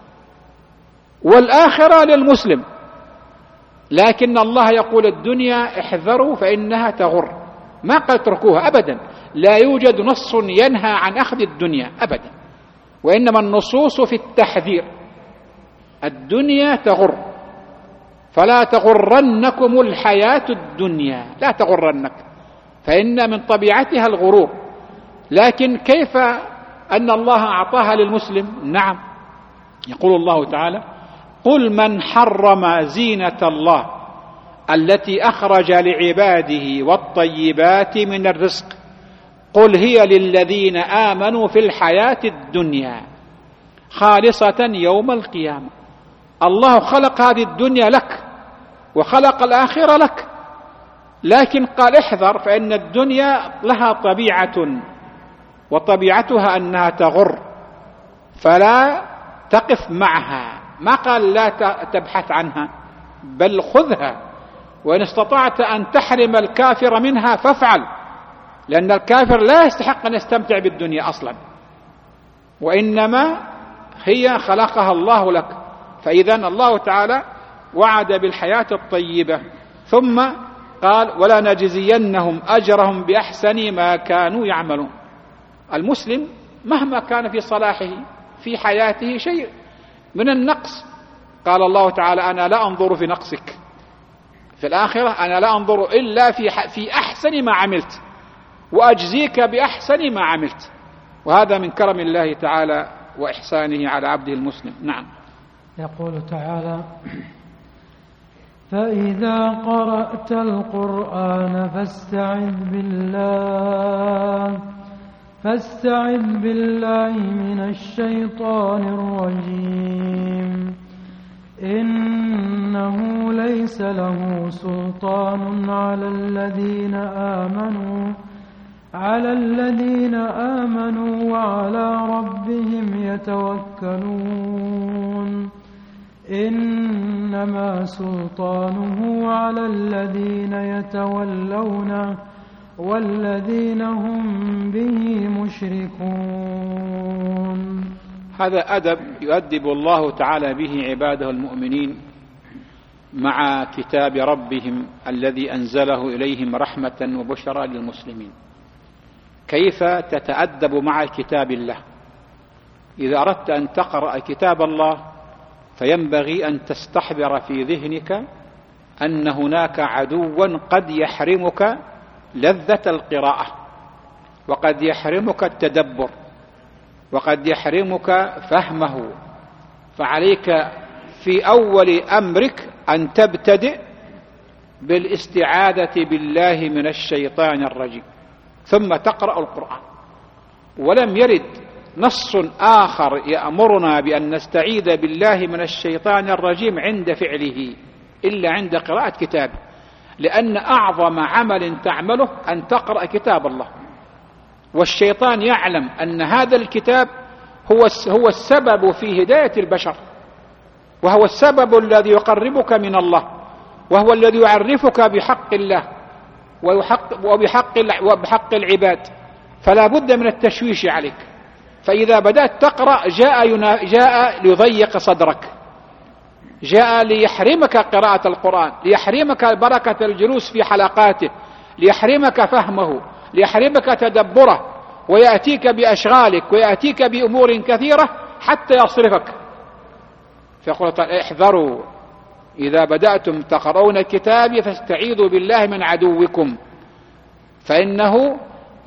والآخرة للمسلم. لكن الله يقول الدنيا احذروا فإنها تغر، ما قال اتركوها أبدا، لا يوجد نص ينهى عن أخذ الدنيا أبدا، وإنما النصوص في التحذير. الدنيا تغر، فلا تغرنكم الحياة الدنيا، لا تغرنك، فإن من طبيعتها الغرور. لكن كيف أن الله أعطاها للمسلم؟ نعم، يقول الله تعالى: قل من حرم زينة الله التي أخرج لعباده والطيبات من الرزق قل هي للذين آمنوا في الحياة الدنيا خالصة يوم القيامة. الله خلق هذه الدنيا لك وخلق الآخرة لك، لكن قال احذر، فإن الدنيا لها طبيعة، وطبيعتها أنها تغر، فلا تقف معها. ما قال لا تبحث عنها، بل خذها، وإن استطعت أن تحرم الكافر منها فافعل، لأن الكافر لا يستحق أن يستمتع بالدنيا أصلا، وإنما هي خلقها الله لك. فإذا الله تعالى وعد بالحياة الطيبة، ثم قال: ولا نجزينهم أجرهم بأحسن ما كانوا يعملون. المسلم مهما كان في صلاحه في حياته شيء من النقص، قال الله تعالى: أنا لا أنظر في نقصك في الآخرة، أنا لا أنظر إلا في أحسن ما عملت، وأجزيك بأحسن ما عملت. وهذا من كرم الله تعالى وإحسانه على عبده المسلم. نعم. يقول تعالى: فإذا قرأت القرآن فاستعذ بالله من الشيطان الرجيم. إنه ليس له سلطان على الذين آمنوا وعلى ربهم يتوكلون. إنما سلطانه على الذين يتولونه والذين هم به مشركون. هذا أدب يؤدب الله تعالى به عباده المؤمنين مع كتاب ربهم الذي أنزله إليهم رحمة وبشرى للمسلمين. كيف تتأدب مع كتاب الله؟ إذا أردت أن تقرأ كتاب الله فينبغي أن تستحضر في ذهنك أن هناك عدوا قد يحرمك لذة القراءة، وقد يحرمك التدبر، وقد يحرمك فهمه. فعليك في أول أمرك أن تبتدئ بالاستعاذة بالله من الشيطان الرجيم، ثم تقرأ القرآن. ولم يرد نص آخر يأمرنا بأن نستعيذ بالله من الشيطان الرجيم عند فعله إلا عند قراءة كتابه، لأن أعظم عمل تعمله أن تقرأ كتاب الله، والشيطان يعلم أن هذا الكتاب هو السبب في هداية البشر، وهو السبب الذي يقربك من الله، وهو الذي يعرفك بحق الله وبحق العباد. فلا بد من التشويش عليك. فإذا بدأت تقرأ جاء ليضيق صدرك، جاء ليحرمك قراءة القرآن، ليحرمك بركة الجلوس في حلقاته، ليحرمك فهمه، ليحرمك تدبره، ويأتيك بأشغالك ويأتيك بأمور كثيرة حتى يصرفك. فيقول تعالى: احذروا إذا بدأتم تقرؤون كتابي فاستعيذوا بالله من عدوكم فإنه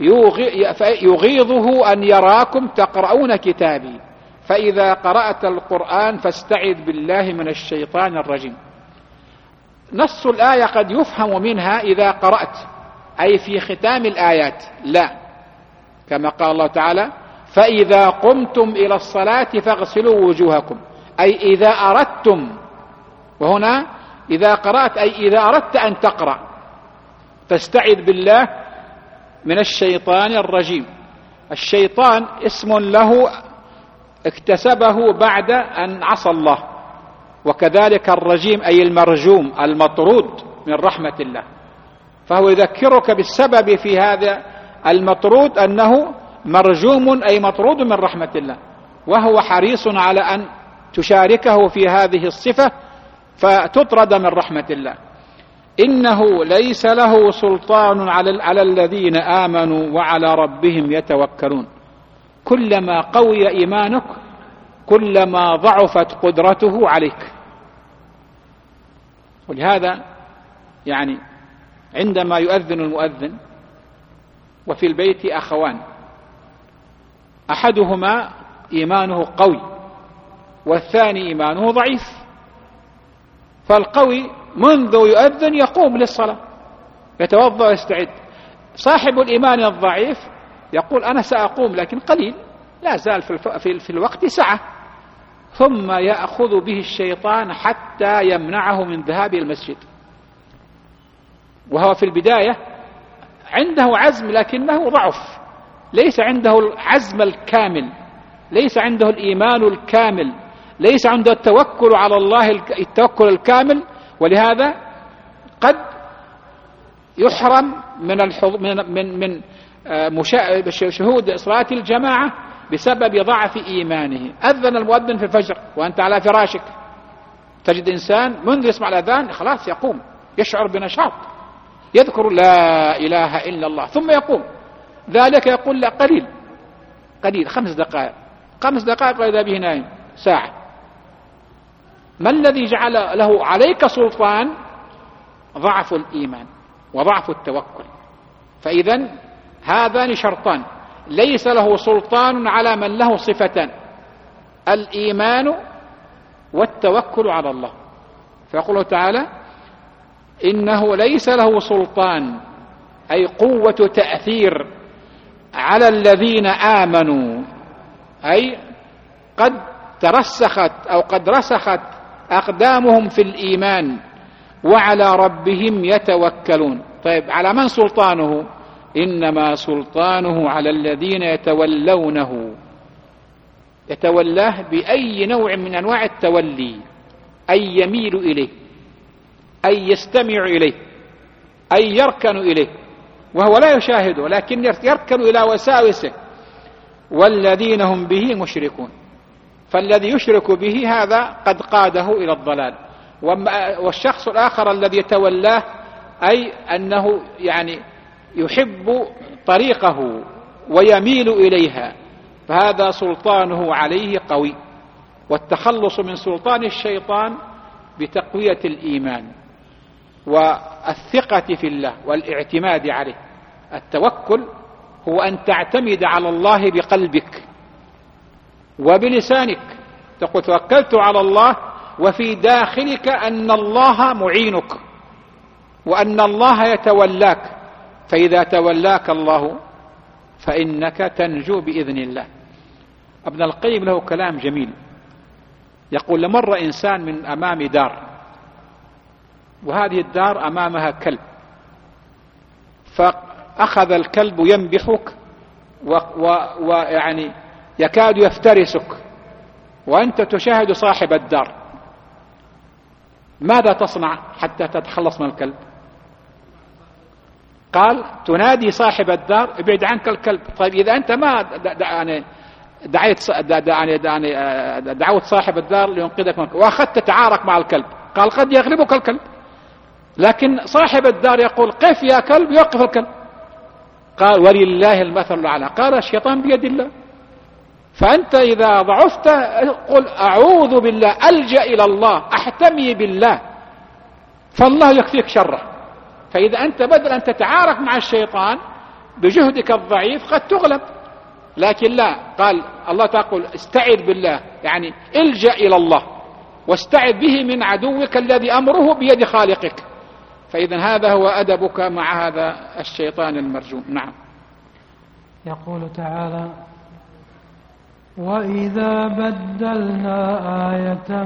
يغيظه أن يراكم تقرؤون كتابي، فإذا قرأت القرآن فاستعذ بالله من الشيطان الرجيم. نص الآية قد يفهم منها إذا قرأت، أي في ختام الآيات، لا، كما قال الله تعالى: فإذا قمتم إلى الصلاة فاغسلوا وجوهكم، أي إذا أردتم. وهنا إذا قرأت أي إذا أردت أن تقرأ، فاستعذ بالله من الشيطان الرجيم. الشيطان اسم له اكتسبه بعد أن عصى الله، وكذلك الرجيم أي المرجوم المطرود من رحمة الله. فهو يذكرك بالسبب في هذا المطرود أنه مرجوم أي مطرود من رحمة الله، وهو حريص على أن تشاركه في هذه الصفة فتطرد من رحمة الله. إنه ليس له سلطان على الذين آمنوا وعلى ربهم يتوكلون. كلما قوي إيمانك كلما ضعفت قدرته عليك. ولهذا يعني عندما يؤذن المؤذن وفي البيت أخوان، أحدهما إيمانه قوي والثاني إيمانه ضعيف، فالقوي منذ يؤذن يقوم للصلاة يتوضأ ويستعد. صاحب الإيمان الضعيف يقول: أنا سأقوم لكن قليل، لا زال في الوقت ساعة، ثم يأخذ به الشيطان حتى يمنعه من ذهاب المسجد. وهو في البداية عنده عزم لكنه ضعف، ليس عنده العزم الكامل، ليس عنده الإيمان الكامل، ليس عنده التوكل على الله التوكل الكامل. ولهذا قد يحرم من شهود صلاة الجماعة بسبب ضعف إيمانه. أذن المؤذن في الفجر وأنت على فراشك، تجد إنسان منذ يسمع الأذان خلاص يقوم، يشعر بنشاط، يذكر لا إله إلا الله، ثم يقوم. ذلك يقول: لا، قليل 5 دقائق وإذا به نايم ساعة. ما الذي جعل له عليك سلطان؟ ضعف الإيمان وضعف التوكل. فإذن هذان شرطان، ليس له سلطان على من له صفتان: الإيمان والتوكل على الله. فيقول تعالى: إنه ليس له سلطان، أي قوة تأثير على الذين آمنوا، أي قد ترسخت أو قد رسخت أقدامهم في الإيمان وعلى ربهم يتوكلون. طيب، على من سلطانه؟ إنما سلطانه على الذين يتولاه بأي نوع من أنواع التولي، أي يميل إليه، أي يستمع إليه، أي يركن إليه، وهو لا يشاهده لكن يركن إلى وساوسه، والذين هم به مشركون. فالذي يشرك به هذا قد قاده إلى الضلال. والشخص الآخر الذي يتولاه أي أنه يعني يحب طريقه ويميل إليها، فهذا سلطانه عليه قوي. والتخلص من سلطان الشيطان بتقوية الإيمان والثقة في الله والاعتماد عليه. التوكل هو أن تعتمد على الله بقلبك وبلسانك، تقول توكلت على الله، وفي داخلك أن الله معينك وأن الله يتولاك، فإذا تولاك الله فإنك تنجو بإذن الله. ابن القيم له كلام جميل، يقول لمر إنسان من أمام دار، وهذه الدار أمامها كلب، فأخذ الكلب ينبحك ويعني يكاد يفترسك، وأنت تشاهد صاحب الدار، ماذا تصنع حتى تتخلص من الكلب؟ قال تنادي صاحب الدار ابعد عنك الكلب. طيب إذا أنت ما دعوت صاحب الدار لينقذك منك وأخذت تتعارك مع الكلب، قال قد يغلبك الكلب، لكن صاحب الدار يقول قف يا كلب، يوقف الكلب. قال ولله المثل الأعلى، قال الشيطان بيد الله. فأنت إذا ضعفت قل أعوذ بالله، ألجأ إلى الله، أحتمي بالله، فالله يكفيك شره. فإذا أنت بدل أن تتعارك مع الشيطان بجهدك الضعيف قد تغلب، لكن لا، قال الله تقول استعذ بالله، يعني الجأ إلى الله واستعذ به من عدوك الذي أمره بيد خالقك. فإذا هذا هو أدبك مع هذا الشيطان المرجوم. نعم. يقول تعالى وإذا بدلنا آية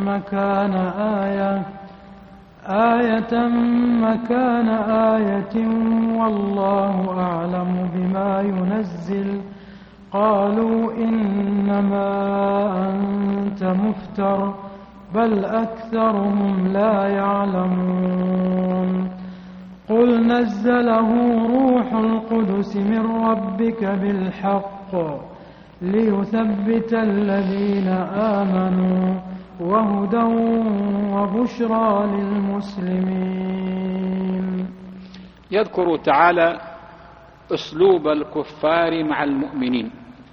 مكان آية والله أعلم بما ينزل قالوا إنما أنت مفتر بل أكثرهم لا يعلمون قل نزله روح القدس من ربك بالحق ليثبت الذين آمنوا وهدى وبشرى للمسلمين. يذكر تعالى أسلوب الكفار مع المؤمنين،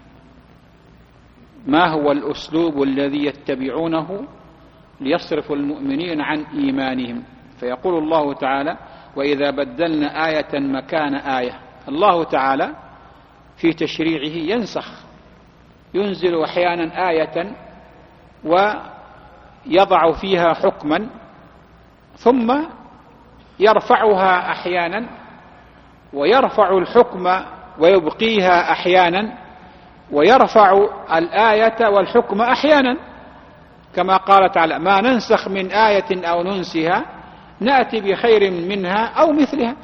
ما هو الأسلوب الذي يتبعونه ليصرفوا المؤمنين عن إيمانهم. فيقول الله تعالى وإذا بدلنا آية مكان آية. الله تعالى في تشريعه ينسخ، ينزل أحيانا آية ويضع فيها حكما ثم يرفعها أحيانا، ويرفع الحكم ويبقيها أحيانا، ويرفع الآية والحكم أحيانا، كما قال تعالى ما ننسخ من آية أو ننسها نأتي بخير منها أو مثلها.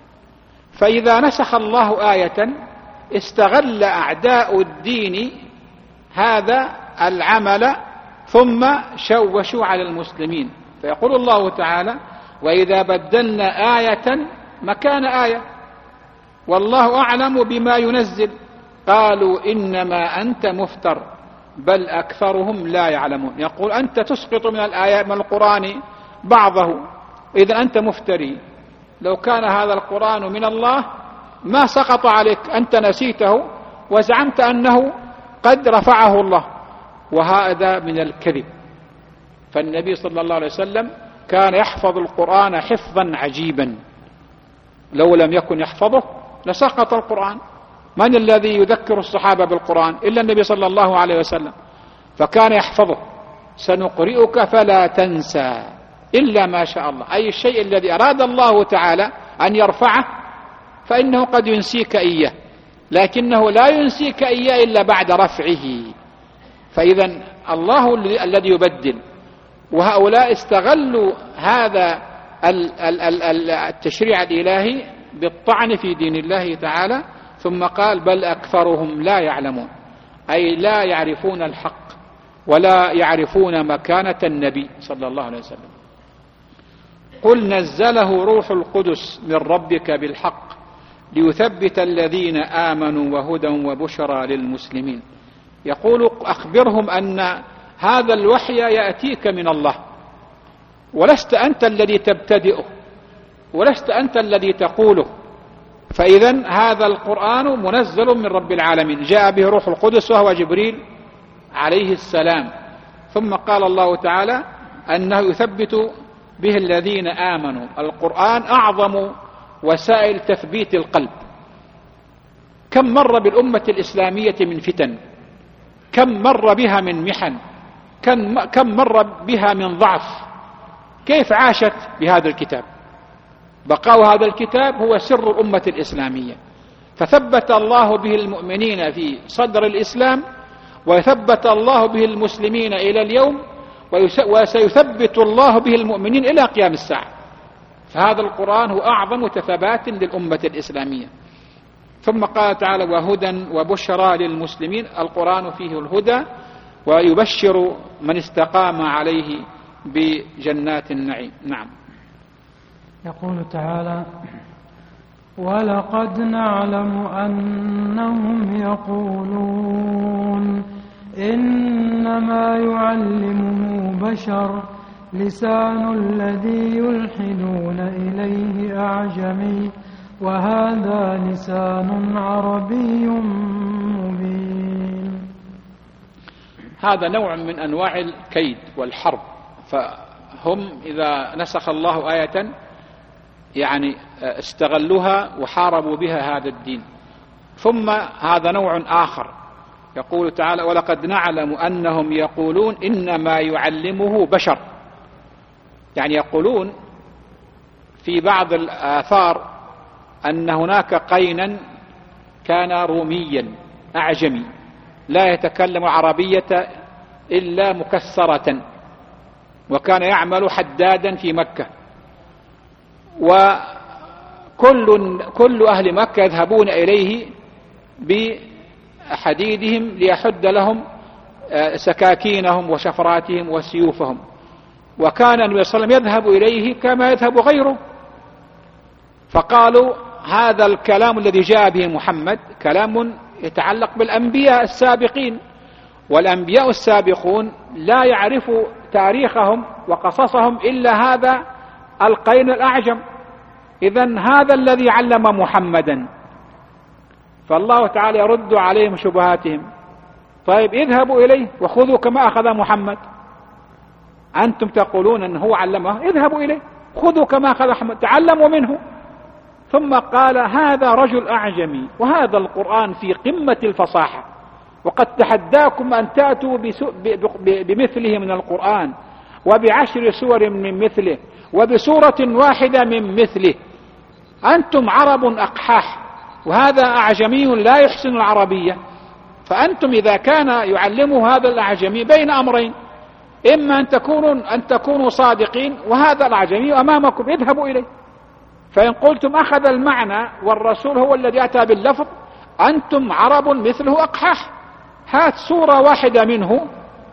فإذا نسخ الله آية استغل أعداء الدين هذا العمل ثم شوشوا على المسلمين. فيقول الله تعالى وإذا بدلنا آية مكان آية والله أعلم بما ينزل قالوا إنما أنت مفتر بل أكثرهم لا يعلمون. يقول أنت تسقط من الآيات من القرآن بعضه، إذا أنت مفتري. لو كان هذا القرآن من الله ما سقط عليك، أنت نسيته وزعمت أنه قد رفعه الله، وهذا من الكذب. فالنبي صلى الله عليه وسلم كان يحفظ القرآن حفظا عجيبا، لو لم يكن يحفظه لسقط القرآن. من الذي يذكر الصحابة بالقرآن إلا النبي صلى الله عليه وسلم، فكان يحفظه. سنقرئك فلا تنسى إلا ما شاء الله، أي الشيء الذي أراد الله تعالى أن يرفعه فإنه قد ينسيك إياه، لكنه لا ينسيك إياه إلا بعد رفعه. فإذا الله الذي يبدل، وهؤلاء استغلوا هذا التشريع الإلهي بالطعن في دين الله تعالى، ثم قال بل أكثرهم لا يعلمون، أي لا يعرفون الحق ولا يعرفون مكانة النبي صلى الله عليه وسلم. قل نزله روح القدس من ربك بالحق ليثبت الذين آمنوا وهدى وبشرى للمسلمين. يقول أخبرهم أن هذا الوحي يأتيك من الله، ولست أنت الذي تبتدئه، ولست أنت الذي تقوله. فإذن هذا القرآن منزل من رب العالمين، جاء به روح القدس وهو جبريل عليه السلام. ثم قال الله تعالى أنه يثبت به الذين آمنوا. القرآن أعظم وسائل تثبيت القلب. كم مر بالأمة الإسلامية من فتن، كم مر بها من محن، كم مر بها من ضعف، كيف عاشت بهذا الكتاب؟ بقاء هذا الكتاب هو سر الأمة الإسلامية، فثبت الله به المؤمنين في صدر الإسلام، وثبت الله به المسلمين إلى اليوم، وسيثبت الله به المؤمنين إلى قيام الساعة. فهذا القرآن هو أعظم ثبات للأمة الإسلامية. ثم قال تعالى وهدى وبشرى للمسلمين. القرآن فيه الهدى ويبشر من استقام عليه بجنات النعيم. نعم. يقول تعالى ولقد نعلم أنهم يقولون إنما يعلمه بشر لسان الذي يلحدون إليه أعجمي وهذا لسان عربي مبين. هذا نوع من أنواع الكيد والحرب. فهم إذا نسخ الله آية يعني استغلوها وحاربوا بها هذا الدين. ثم هذا نوع آخر، يقول تعالى ولقد نعلم أنهم يقولون إنما يعلمه بشر، يعني يقولون في بعض الآثار أن هناك قينا كان روميا أعجمي لا يتكلم العربية إلا مكسرة، وكان يعمل حدادا في مكة، وكل أهل مكة يذهبون إليه بحديدهم ليحد لهم سكاكينهم وشفراتهم وسيوفهم، وكان النبي صلى الله عليه وسلم يذهب إليه كما يذهب غيره. فقالوا هذا الكلام الذي جاء به محمد كلام يتعلق بالأنبياء السابقين، والأنبياء السابقون لا يعرف تاريخهم وقصصهم إلا هذا القين الأعجم. إذن هذا الذي علم محمدا، فالله تعالى يرد عليهم شبهاتهم. طيب اذهبوا إليه وخذوا كما أخذ محمد، أنتم تقولون أنه هو علمه، اذهبوا إليه خذوا كما أخذ محمد، تعلموا منه. ثم قال هذا رجل أعجمي وهذا القرآن في قمة الفصاحة، وقد تحداكم أن تأتوا بمثله من القرآن وب10 سور من مثله وبسورة واحدة من مثله. أنتم عرب أقحاح وهذا أعجمي لا يحسن العربية، فأنتم إذا كان يعلمه هذا الأعجمي بين أمرين، إما أن تكونوا صادقين وهذا الأعجمي أمامكم اذهبوا إليه، فإن قلتم أخذ المعنى والرسول هو الذي أتى باللفظ أنتم عرب مثله أقحاح، هات سورة واحدة منه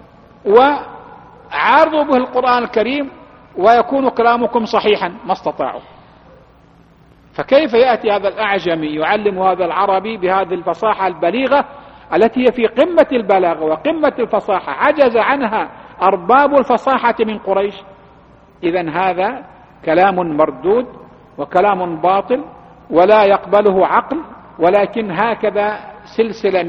وعارضوا به القرآن الكريم ويكون كلامكم صحيحا، ما استطاعوا. فكيف يأتي هذا الأعجمي يعلم هذا العربي بهذه الفصاحة البليغة التي هي في قمة البلاغة وقمة الفصاحة عجز عنها أرباب الفصاحة من قريش؟ إذن هذا كلام مردود وكلام باطل ولا يقبله عقل، ولكن هكذا سلسلة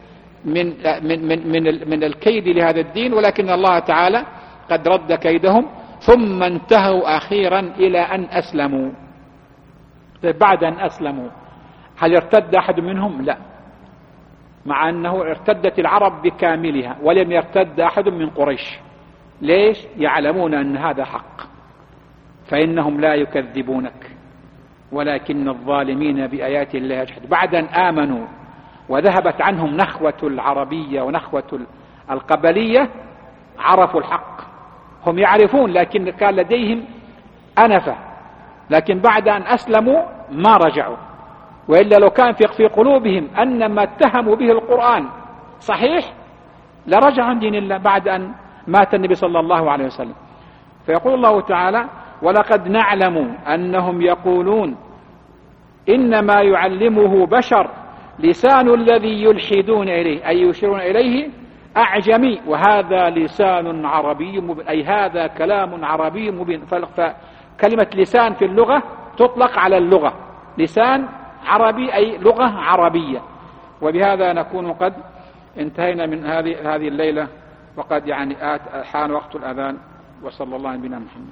من الكيد لهذا الدين، ولكن الله تعالى قد رد كيدهم. ثم انتهوا أخيرا إلى أن أسلموا. بعد أن أسلموا هل ارتد أحد منهم؟ لا، مع أنه ارتدت العرب بكاملها ولم يرتد أحد من قريش. ليش؟ يعلمون أن هذا حق، فإنهم لا يكذبونك ولكن الظالمين بآيات الله يجحدون. بعد أن آمنوا وذهبت عنهم نخوة العربية ونخوة القبلية عرفوا الحق. هم يعرفون لكن كان لديهم أنفة، لكن بعد أن أسلموا ما رجعوا، وإلا لو كان في قلوبهم أن ما اتهموا به القرآن صحيح لرجعوا عن دين الله بعد أن مات النبي صلى الله عليه وسلم. فيقول الله تعالى ولقد نعلم أنهم يقولون إنما يعلمه بشر لسان الذي يلحدون إليه أي يشيرون إليه أعجمي وهذا لسان عربي مبين، أي هذا كلام عربي مبين. فكلمة لسان في اللغة تطلق على اللغة، لسان عربي أي لغة عربية. وبهذا نكون قد انتهينا من هذه الليلة، وقد يعني حان وقت الأذان. وصلى الله على نبينا محمد.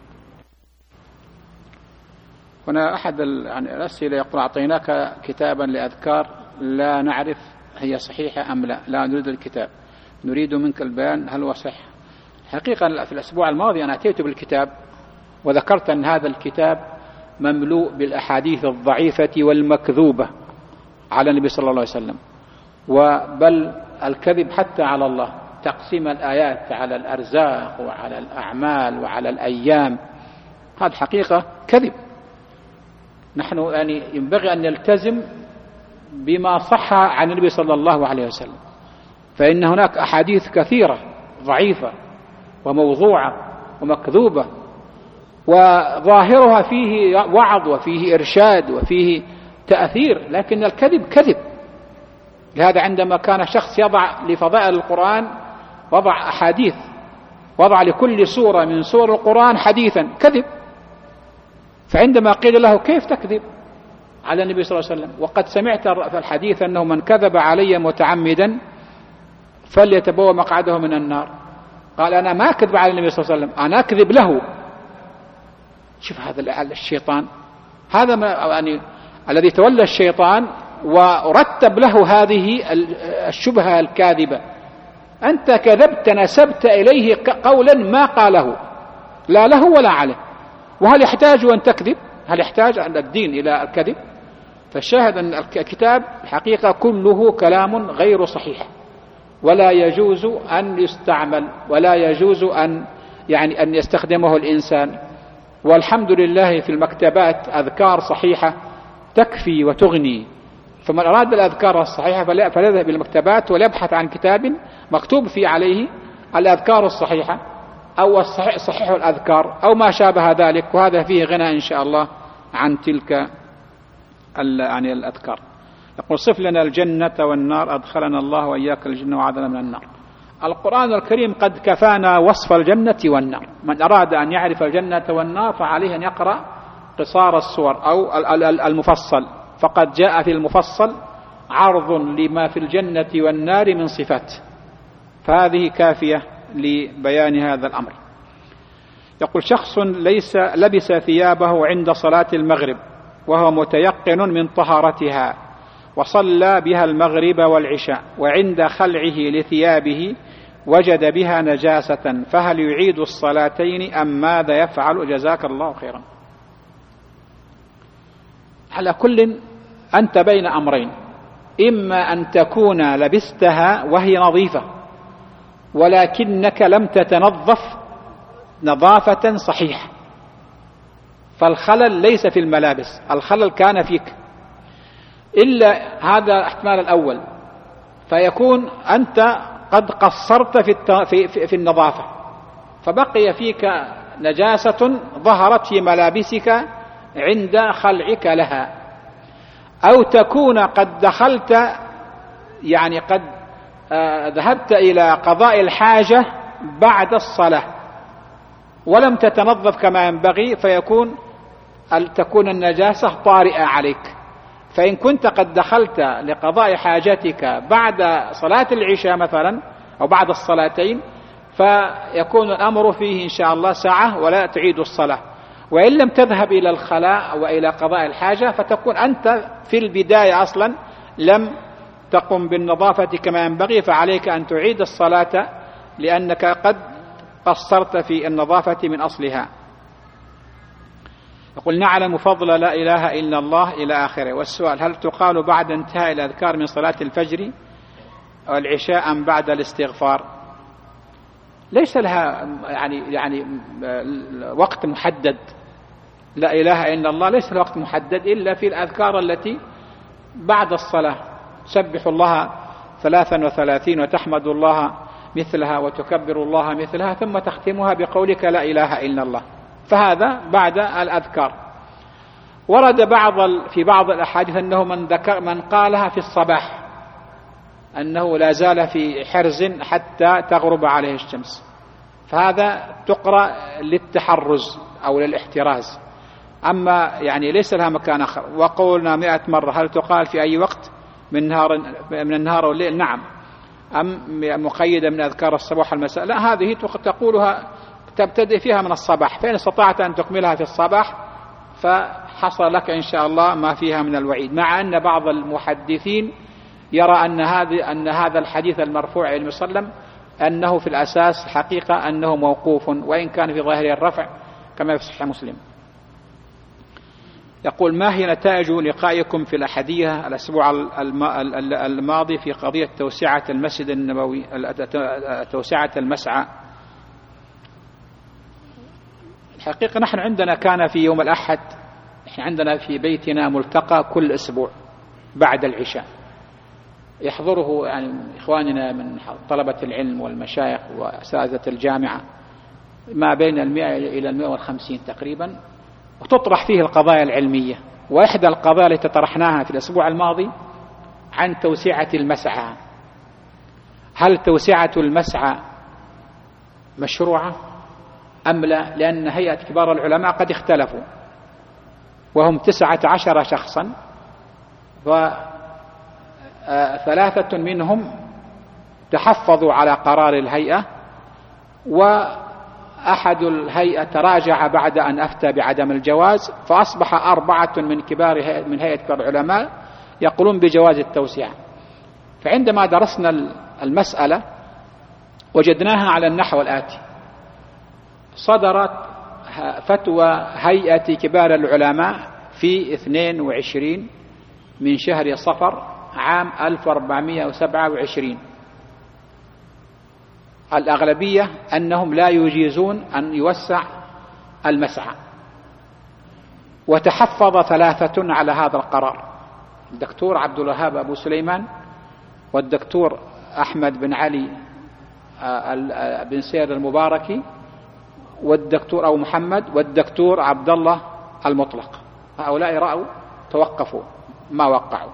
هنا أحد الأسئلة يقول: أعطيناك كتابا لأذكار لا نعرف هي صحيحة أم لا نريد الكتاب، نريد منك البيان هل هو صح. حقيقة في الأسبوع الماضي أنا أتيت بالكتاب وذكرت أن هذا الكتاب مملوء بالأحاديث الضعيفة والمكذوبة على النبي صلى الله عليه وسلم، وبل الكذب حتى على الله، تقسيم الآيات على الأرزاق وعلى الأعمال وعلى الأيام، هذا حقيقة كذب. نحن يعني ينبغي أن نلتزم بما صح عن النبي صلى الله عليه وسلم، فإن هناك أحاديث كثيرة ضعيفة وموضوعة ومكذوبة، وظاهرها فيه وعظ وفيه إرشاد وفيه تأثير، لكن الكذب كذب. لهذا عندما كان شخص يضع لفضائل القرآن وضع أحاديث، وضع لكل سورة من سور القرآن حديثا، كذب. فعندما قيل له: كيف تكذب على النبي صلى الله عليه وسلم وقد سمعت في الحديث أنه من كذب علي متعمدا فليتبوأ مقعده من النار، قال: أنا ما أكذب على النبي صلى الله عليه وسلم، أنا أكذب له. شوف هذا الشيطان، هذا يعني الذي تولى الشيطان ورتب له هذه الشبهة الكاذبة. أنت كذبت، نسبت إليه قولا ما قاله، لا له ولا عليه. وهل يحتاج أن تكذب؟ هل يحتاج الدين إلى الكذب؟ فالشاهد أن الكتاب الحقيقة كله كلام غير صحيح، ولا يجوز أن يستعمل، ولا يجوز أن يستخدمه الإنسان. والحمد لله في المكتبات أذكار صحيحة تكفي وتغني، فمن أراد الأذكار الصحيحة فليذهب إلى المكتبات وليبحث عن كتاب مكتوب فيه عليه الأذكار الصحيحة أو صحيح الأذكار أو ما شابه ذلك، وهذا فيه غنى إن شاء الله عن تلك الأذكار. يقول: صف لنا الجنة والنار، أدخلنا الله وإياك الجنة وعاذنا من النار. القرآن الكريم قد كفانا وصف الجنة والنار. من أراد أن يعرف الجنة والنار فعليه أن يقرأ قصار السور أو المفصل، فقد جاء في المفصل عرض لما في الجنة والنار من صفات، فهذه كافية لبيان هذا الأمر. يقول: شخص لبس ثيابه عند صلاة المغرب وهو متيقن من طهارتها، وصلى بها المغرب والعشاء، وعند خلعه لثيابه وجد بها نجاسة، فهل يعيد الصلاتين أم ماذا يفعل؟ جزاك الله خيرا. على كل أنت بين أمرين: إما أن تكون لبستها وهي نظيفة ولكنك لم تتنظف نظافة صحيحة، فالخلل ليس في الملابس، الخلل كان فيك، إلا هذا احتمال الأول، فيكون أنت قد قصرت في النظافة، فبقي فيك نجاسة ظهرت في ملابسك عند خلعك لها، أو تكون قد دخلت قد ذهبت إلى قضاء الحاجة بعد الصلاة ولم تتنظف كما ينبغي، تكون النجاسة طارئة عليك. فإن كنت قد دخلت لقضاء حاجتك بعد صلاة العشاء مثلا أو بعد الصلاتين، فيكون الأمر فيه إن شاء الله ساعة ولا تعيد الصلاة. وإن لم تذهب إلى الخلاء وإلى قضاء الحاجة فتكون أنت في البداية أصلا لم تقم بالنظافة كما ينبغي، فعليك أن تعيد الصلاة لأنك قد قصرت في النظافة من أصلها. يقول: نعلم فضل لا إله إلا الله إلى آخره. والسؤال: هل تقال بعد انتهاء الأذكار من صلاة الفجر والعشاء أم بعد الاستغفار؟ ليس لها وقت محدد. لا إله إلا الله ليس لها وقت محدد إلا في الأذكار التي بعد الصلاة، سبح الله 33 وتحمد الله مثلها وتكبر الله مثلها، ثم تختمها بقولك لا إله إلا الله، فهذا بعد الأذكار. ورد في بعض الأحاديث أنه من قالها في الصباح أنه لا زال في حرز حتى تغرب عليه الشمس، فهذا تقرأ للتحرز أو للاحتراز، أما يعني ليس لها مكان آخر. وقولنا 100 مرة هل تقال في أي وقت من النهار والليل؟ نعم. أم مقيدة من أذكار الصباح والمساء؟ لا، هذه تقولها تبتدئ فيها من الصباح، فإن استطعت أن تكملها في الصباح فحصل لك إن شاء الله ما فيها من الوعيد، مع أن بعض المحدثين يرى أن هذا الحديث المرفوع إلى النبي صلى الله عليه وسلم أنه في الأساس حقيقة أنه موقوف، وإن كان في ظاهره الرفع كما في صحيح مسلم. يقول: ما هي نتائج لقائكم في الأحدية الأسبوع الماضي في قضية توسعة المسجد النبوي، توسعة المسعى؟ الحقيقة نحن عندنا كان في يوم الأحد، نحن عندنا في بيتنا ملتقى كل أسبوع بعد العشاء، يحضره يعني إخواننا من طلبة العلم والمشايخ وأساتذة الجامعة ما بين 100 إلى 150 تقريبا، وتطرح فيه القضايا العلمية. وإحدى القضايا التي طرحناها في الأسبوع الماضي عن توسعة المسعى، هل توسعة المسعى مشروعة أم لا؟ لأن هيئة كبار العلماء قد اختلفوا، وهم 19 شخصا، و3 منهم تحفظوا على قرار الهيئة، وأحد الهيئة تراجع بعد أن أفتى بعدم الجواز، فأصبح 4 من هيئة كبار العلماء يقولون بجواز التوسعة. فعندما درسنا المسألة وجدناها على النحو الآتي: صدرت فتوى هيئة كبار العلماء في 22 من شهر صفر عام 1427. الأغلبية أنهم لا يجيزون أن يوسع المسعى، وتحفظ 3 على هذا القرار: الدكتور عبد الوهاب أبو سليمان، والدكتور أحمد بن علي بن سير المباركي، والدكتور أبو محمد، والدكتور عبد الله المطلق. هؤلاء رأوا توقفوا ما وقعوا.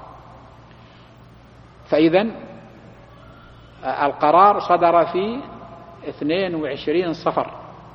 فإذن القرار صدر في 22 صفر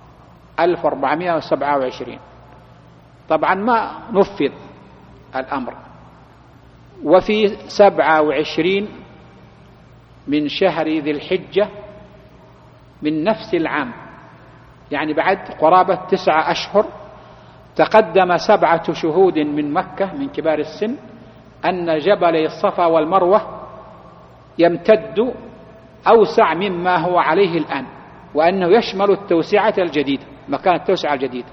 1427، طبعا ما نفذ الأمر. وفي 27 من شهر ذي الحجة من نفس العام، يعني بعد قرابة 9 أشهر، تقدم 7 شهود من مكة من كبار السن أن جبلي الصفا والمروة يمتد أوسع مما هو عليه الآن، وأنه يشمل التوسعة الجديدة، مكان التوسعة الجديدة.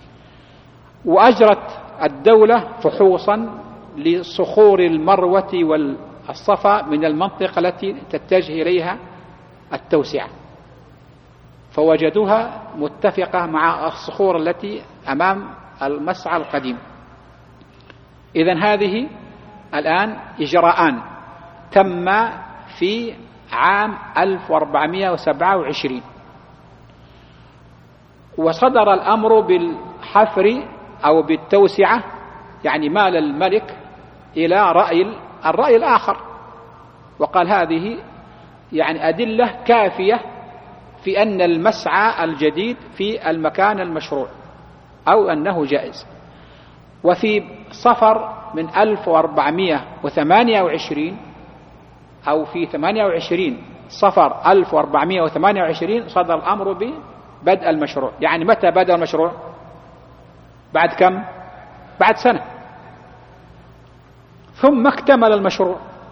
وأجرت الدولة فحوصا لصخور المروة والصفا من المنطقة التي تتجه إليها التوسعة، فوجدوها متفقة مع الصخور التي أمام المسعى القديم. إذن هذه الآن إجراءان تم في عام 1427، وصدر الأمر بالحفر أو بالتوسعة، يعني مال الملك إلى الرأي الآخر، وقال هذه يعني أدلة كافية في أن المسعى الجديد في المكان المشروع أو أنه جائز. وفي صفر من 1428 أو في 28 صفر 1428 صدر الأمر ببدء المشروع. يعني متى بدأ المشروع؟ بعد كم؟ بعد سنة. ثم اكتمل المشروع.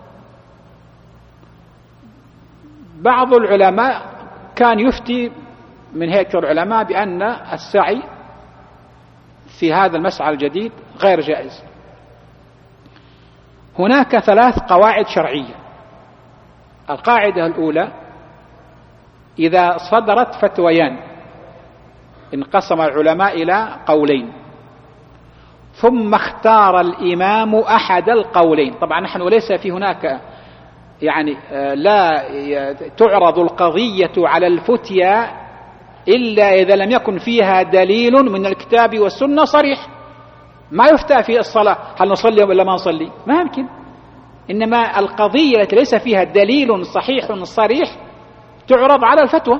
بعض العلماء كان يفتي من هيئة العلماء بأن السعي في هذا المسعى الجديد غير جائز. هناك 3 قواعد شرعية. القاعدة الأولى: إذا صدرت فتويان انقسم العلماء إلى قولين، ثم اختار الإمام أحد القولين. طبعا نحن ليس في هناك يعني لا تعرض القضية على الفتيا إلا إذا لم يكن فيها دليل من الكتاب والسنة صريح. ما يفتى في الصلاة هل نصلي ولا ما نصلي، ما يمكن. إنما القضية التي ليس فيها دليل صحيح صريح تعرض على الفتوى،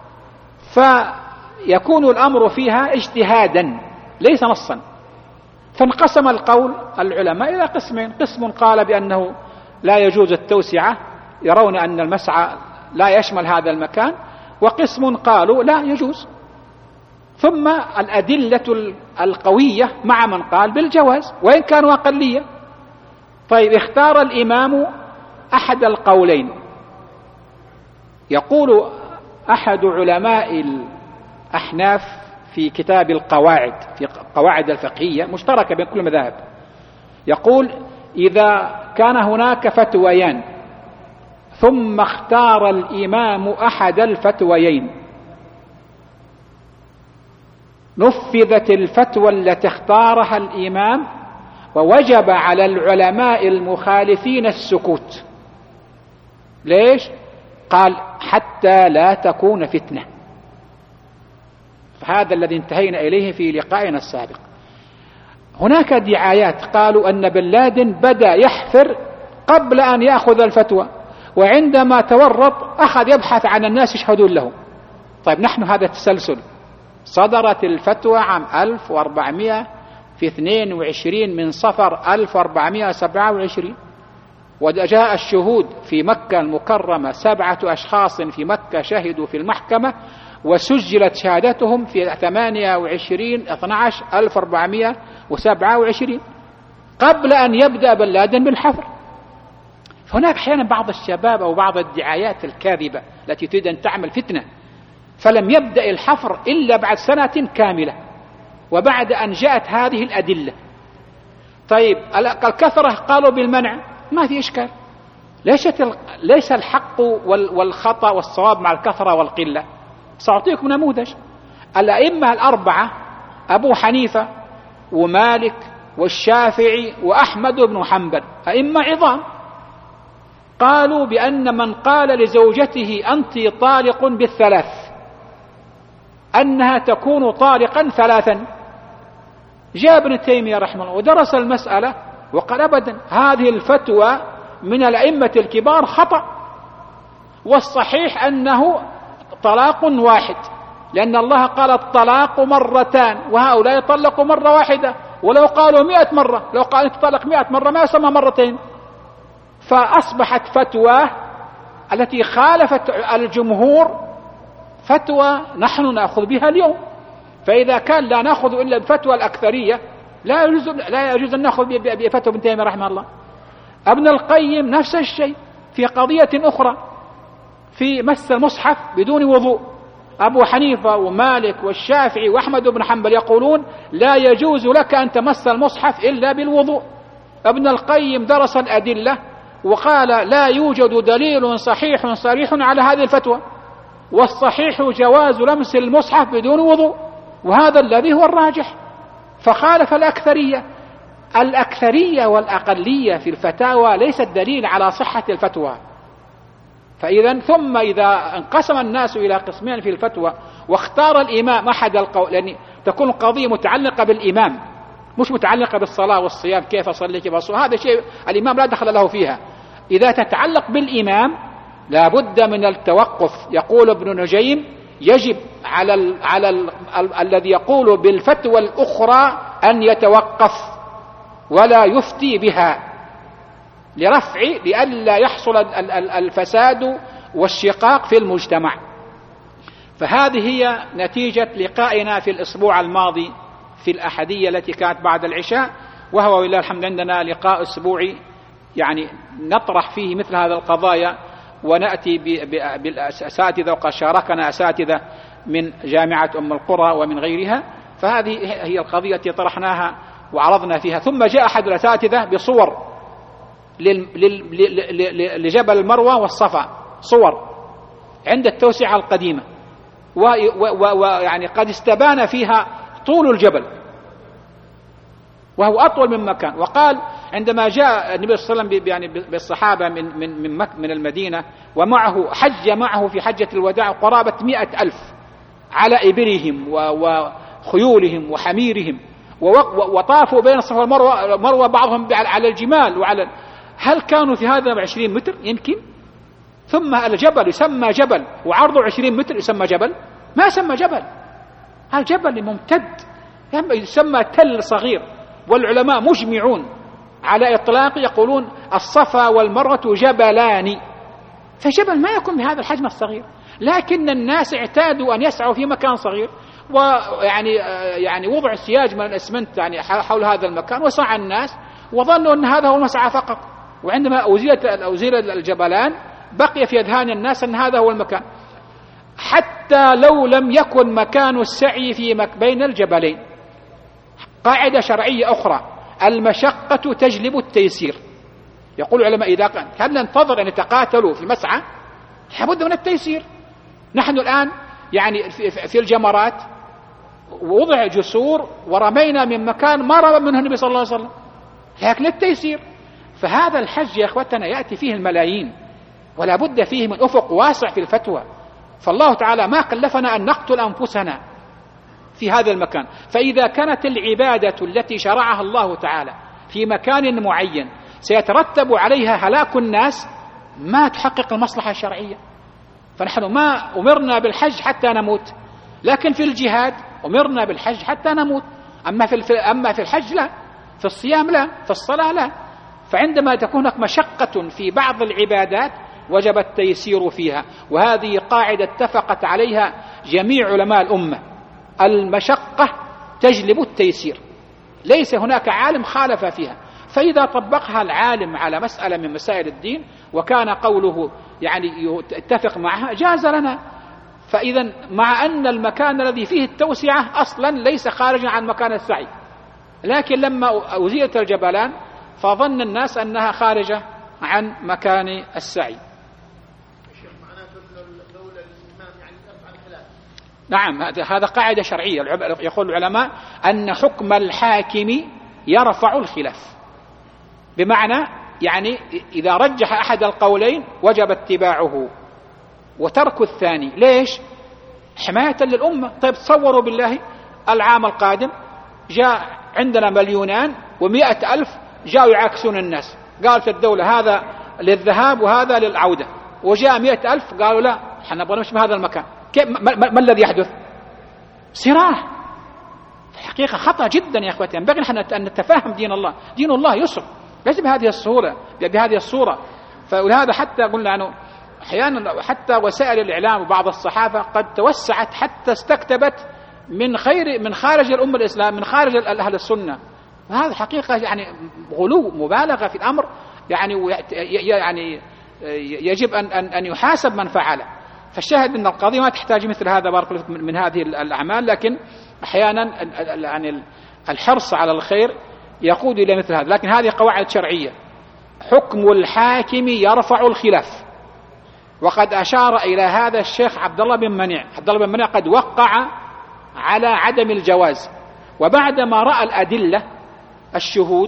فيكون الأمر فيها اجتهادا ليس نصا. فانقسم القول العلماء إلى قسمين: قسم قال بأنه لا يجوز التوسعة، يرون أن المسعى لا يشمل هذا المكان، وقسم قالوا لا يجوز. ثم الأدلة القوية مع من قال بالجواز وإن كانوا أقلية. طيب، اختار الإمام أحد القولين. يقول أحد علماء الأحناف في كتاب القواعد، في قواعد الفقهية مشتركة بين كل المذاهب، يقول: إذا كان هناك فتويان ثم اختار الإمام أحد الفتويين نفذت الفتوى التي اختارها الإمام، ووجب على العلماء المخالفين السكوت. ليش؟ قال: حتى لا تكون فتنة. فهذا الذي انتهينا إليه في لقائنا السابق. هناك دعايات قالوا أن بن لادن بدأ يحفر قبل أن يأخذ الفتوى، وعندما تورط أخذ يبحث عن الناس يشهدون له. طيب، نحن هذا التسلسل. صدرت الفتوى عام 1400 في 22 من صفر 1427، وجاء الشهود في مكة المكرمة 7 أشخاص في مكة شهدوا في المحكمة، وسجلت شهادتهم في 28/12/1427 قبل أن يبدأ بن لادن بالحفر. هناك أحيانا بعض الشباب أو بعض الدعايات الكاذبة التي تريد أن تعمل فتنة، فلم يبدأ الحفر إلا بعد سنة كاملة وبعد أن جاءت هذه الأدلة. طيب، الكثرة قالوا بالمنع، ما في إشكال. ليس الحق والخطأ والصواب مع الكثرة والقلة. سأعطيكم نموذج. الأئمة الأربعة أبو حنيفة ومالك والشافعي وأحمد بن حنبل أئمة عظام، قالوا بأن من قال لزوجته أنت طالق بالثلاث أنها تكون طالقا 3. جاء ابن تيمية رحمه الله ودرس المسألة وقال: أبدا، هذه الفتوى من الأئمة الكبار خطأ، والصحيح أنه طلاق واحد، لأن الله قال الطلاق 2 وهؤلاء يطلقوا 1 ولو قالوا 100 مرة، لو قال تطلق 100 مرة ما يسمى 2. فأصبحت فتوى التي خالفت الجمهور فتوى نحن نأخذ بها اليوم. فإذا كان لا نأخذ إلا بفتوى الأكثرية لا يجوز أن نأخذ بفتوى ابن تيمية رحمه الله. ابن القيم نفس الشيء في قضية أخرى، في مس المصحف بدون وضوء. أبو حنيفة ومالك والشافعي وأحمد بن حنبل يقولون لا يجوز لك أن تمس المصحف إلا بالوضوء. ابن القيم درس الأدلة وقال لا يوجد دليل صحيح صريح على هذه الفتوى، والصحيح جواز لمس المصحف بدون وضوء، وهذا الذي هو الراجح. فخالف الأكثرية والأقلية في الفتاوى ليست دليل على صحة الفتوى. فإذا ثم إذا انقسم الناس إلى قسمين في الفتوى واختار الإمام أحد القول، لأن تكون القضية متعلقة بالإمام مش متعلقة بالصلاة والصيام، كيف أصلي كيف أصوم، هذا شيء الإمام لا دخل له فيها. إذا تتعلق بالإمام لا بد من التوقف. يقول ابن نجيم يجب على الذي يقول بالفتوى الأخرى أن يتوقف ولا يفتي بها لئلا يحصل الفساد والشقاق في المجتمع. فهذه هي نتيجة لقائنا في الأسبوع الماضي في الأحدية التي كانت بعد العشاء، وهو ولله الحمد عندنا لقاء أسبوعي يعني نطرح فيه مثل هذه القضايا، ونأتي بالأساتذة، وقد شاركنا أساتذة من جامعة أم القرى ومن غيرها. فهذه هي القضية التي طرحناها وعرضنا فيها. ثم جاء أحد الأساتذة بصور لجبل المروة والصفا، صور عند التوسعة القديمة، ويعني قد استبان فيها طول الجبل وهو أطول من مكان. وقال عندما جاء النبي صلى الله عليه وسلم يعني بالصحابة من المدينة ومعه حج معه في حجة الوداع قرابة 100,000 على إبلهم وخيولهم وحميرهم، وطافوا بين الصفا والمروة بعضهم على الجمال وعلى هل كانوا في هذا 20 متر؟ يمكن. ثم الجبل يسمى جبل وعرضه 20 متر يسمى جبل؟ ما يسمى جبل. الجبل ممتد يسمى تل صغير، والعلماء مجمعون على إطلاق يقولون الصفا والمروة جبلان، فجبل ما يكون بهذا الحجم الصغير، لكن الناس اعتادوا أن يسعوا في مكان صغير، ويعني وضع سياج من الإسمنت يعني حول هذا المكان، وسعى الناس وظنوا أن هذا هو المسعى فقط، وعندما أزيل الجبلان بقي في أذهان الناس أن هذا هو المكان، حتى لو لم يكن مكان السعي في بين الجبلين. قاعدة شرعية أخرى: المشقة تجلب التيسير. يقول العلماء إذا كان هل ننتظر أن يتقاتلوا في المسعى؟ لابد من التيسير. نحن الآن يعني في الجمرات وضع جسور ورمينا من مكان ما رمى منه النبي صلى الله عليه وسلم، لكن للتيسير. فهذا الحج يا إخوتنا يأتي فيه الملايين، ولا بد فيه من أفق واسع في الفتوى. فالله تعالى ما كلفنا أن نقتل أنفسنا في هذا المكان، فإذا كانت العبادة التي شرعها الله تعالى في مكان معين سيترتب عليها هلاك الناس ما تحقق المصلحة الشرعية. فنحن ما أمرنا بالحج حتى نموت، لكن في الجهاد أمرنا بالحج حتى نموت. أما في الحج لا، في الصيام لا، في الصلاة لا. فعندما تكون هناك مشقة في بعض العبادات وجب التيسير فيها، وهذه قاعدة اتفقت عليها جميع علماء الأمة: المشقة تجلب التيسير، ليس هناك عالم خالف فيها. فإذا طبقها العالم على مسألة من مسائل الدين وكان قوله يعني يتفق معها جاز لنا. فإذا مع أن المكان الذي فيه التوسعة أصلا ليس خارجا عن مكان السعي، لكن لما أزيلت الجبلان فظن الناس أنها خارجة عن مكان السعي. نعم، هذا قاعدة شرعية. يقول العلماء أن حكم الحاكم يرفع الخلاف، بمعنى يعني إذا رجح أحد القولين وجب اتباعه وترك الثاني. ليش؟ حماية للأمة. طيب تصوروا بالله العام القادم جاء عندنا 2,100,000 جاءوا يعاكسون الناس، قالت الدولة هذا للذهاب وهذا للعودة، وجاء 100,000 قالوا لا احنا نبغى نمشي بهذا المكان. ما الذي يحدث؟ صراع. الحقيقة خطأ جدا يا أخواتي. ينبغي أن نتفاهم دين الله. دين الله يسر، ليس بهذه السهولة بهذه الصورة. فلهذا حتى قلنا أنه أحيانا حتى وسائل الإعلام وبعض الصحافة قد توسعت حتى استكتبت من خارج الأمة الإسلام، من خارج أهل السنة، وهذا حقيقة يعني غلو مبالغة في الأمر، يعني يجب أن يحاسب من فعله. فالشاهد أن القضية ما تحتاج مثل هذا بارك من هذه الأعمال، لكن أحيانا يعني الحرص على الخير يقود إلى مثل هذا. لكن هذه قواعد شرعية. حكم الحاكم يرفع الخلاف، وقد أشار إلى هذا الشيخ عبد الله بن منيع. عبد الله بن منيع قد وقع على عدم الجواز، وبعدما رأى الأدلة الشهود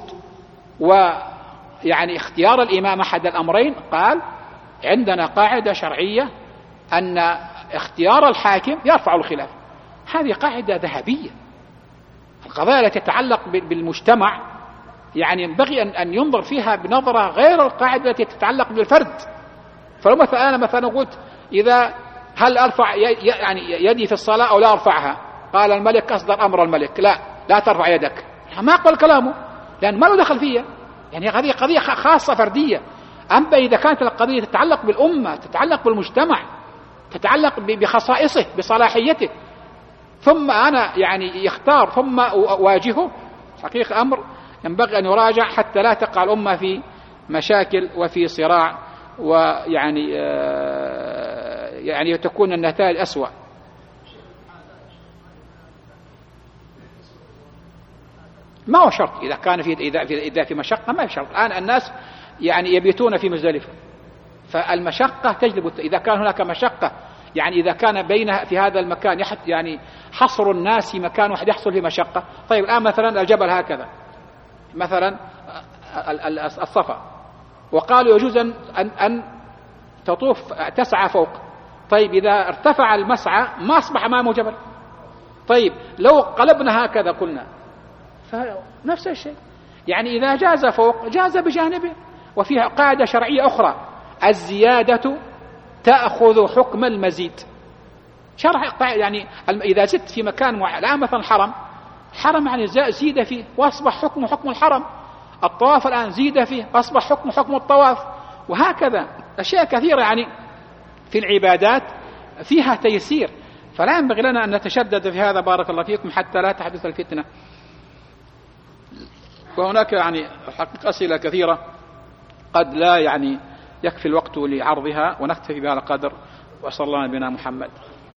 ويعني اختيار الإمام أحد الأمرين قال عندنا قاعدة شرعية أن اختيار الحاكم يرفع الخلاف. هذه قاعدة ذهبية. القضايا التي تتعلق بالمجتمع يعني ينبغي أن ينظر فيها بنظرة غير القاعدة التي تتعلق بالفرد. فلو مثلا أنا مثلا قلت هل أرفع يعني يدي في الصلاة أو لا أرفعها؟ قال الملك أصدر أمر الملك لا ترفع يدك، ما أقبل كلامه لأن ما له دخل فيها. يعني هذه قضية خاصة فردية. أما إذا كانت القضية تتعلق بالأمة، تتعلق بالمجتمع، تتعلق بخصائصه بصلاحيته، ثم أنا يعني يختار ثم أواجهه، حقيقة أمر ينبغي أن يراجع حتى لا تقع الأمة في مشاكل وفي صراع، ويعني يعني تكون النتائج أسوأ. ما هو شرط إذا كان إذا في مشقة، ما في شرط. الآن الناس يعني يبيتون في مزدلفة، فالمشقة تجلب. إذا كان هناك مشقة يعني إذا كان في هذا المكان يعني حصر الناس في مكان واحد يحصل في مشقة. طيب الآن مثلا الجبل هكذا مثلا الصفا، وقالوا يجوز أن تطوف تسعى فوق. طيب إذا ارتفع المسعى ما أصبح أمامه جبل. طيب لو قلبنا هكذا قلنا فنفس الشيء، يعني إذا جاز فوق جاز بجانبه، وفيها قاعدة شرعية أخرى: الزيادة تأخذ حكم المزيد. شرع يعني إذا زدت في مكان الآن مثلا حرم يعني زيد فيه وأصبح حكم الحرم. الطواف الآن زيد فيه أصبح حكم الطواف. وهكذا أشياء كثيرة يعني في العبادات فيها تيسير، فلا ينبغي لنا أن نتشدد في هذا بارك الله فيكم حتى لا تحدث الفتنة. وهناك يعني حقيقة أسئلة كثيرة قد لا يعني يكفي الوقت لعرضها، ونكتفي بهذا القدر. وصلى الله على نبينا محمد.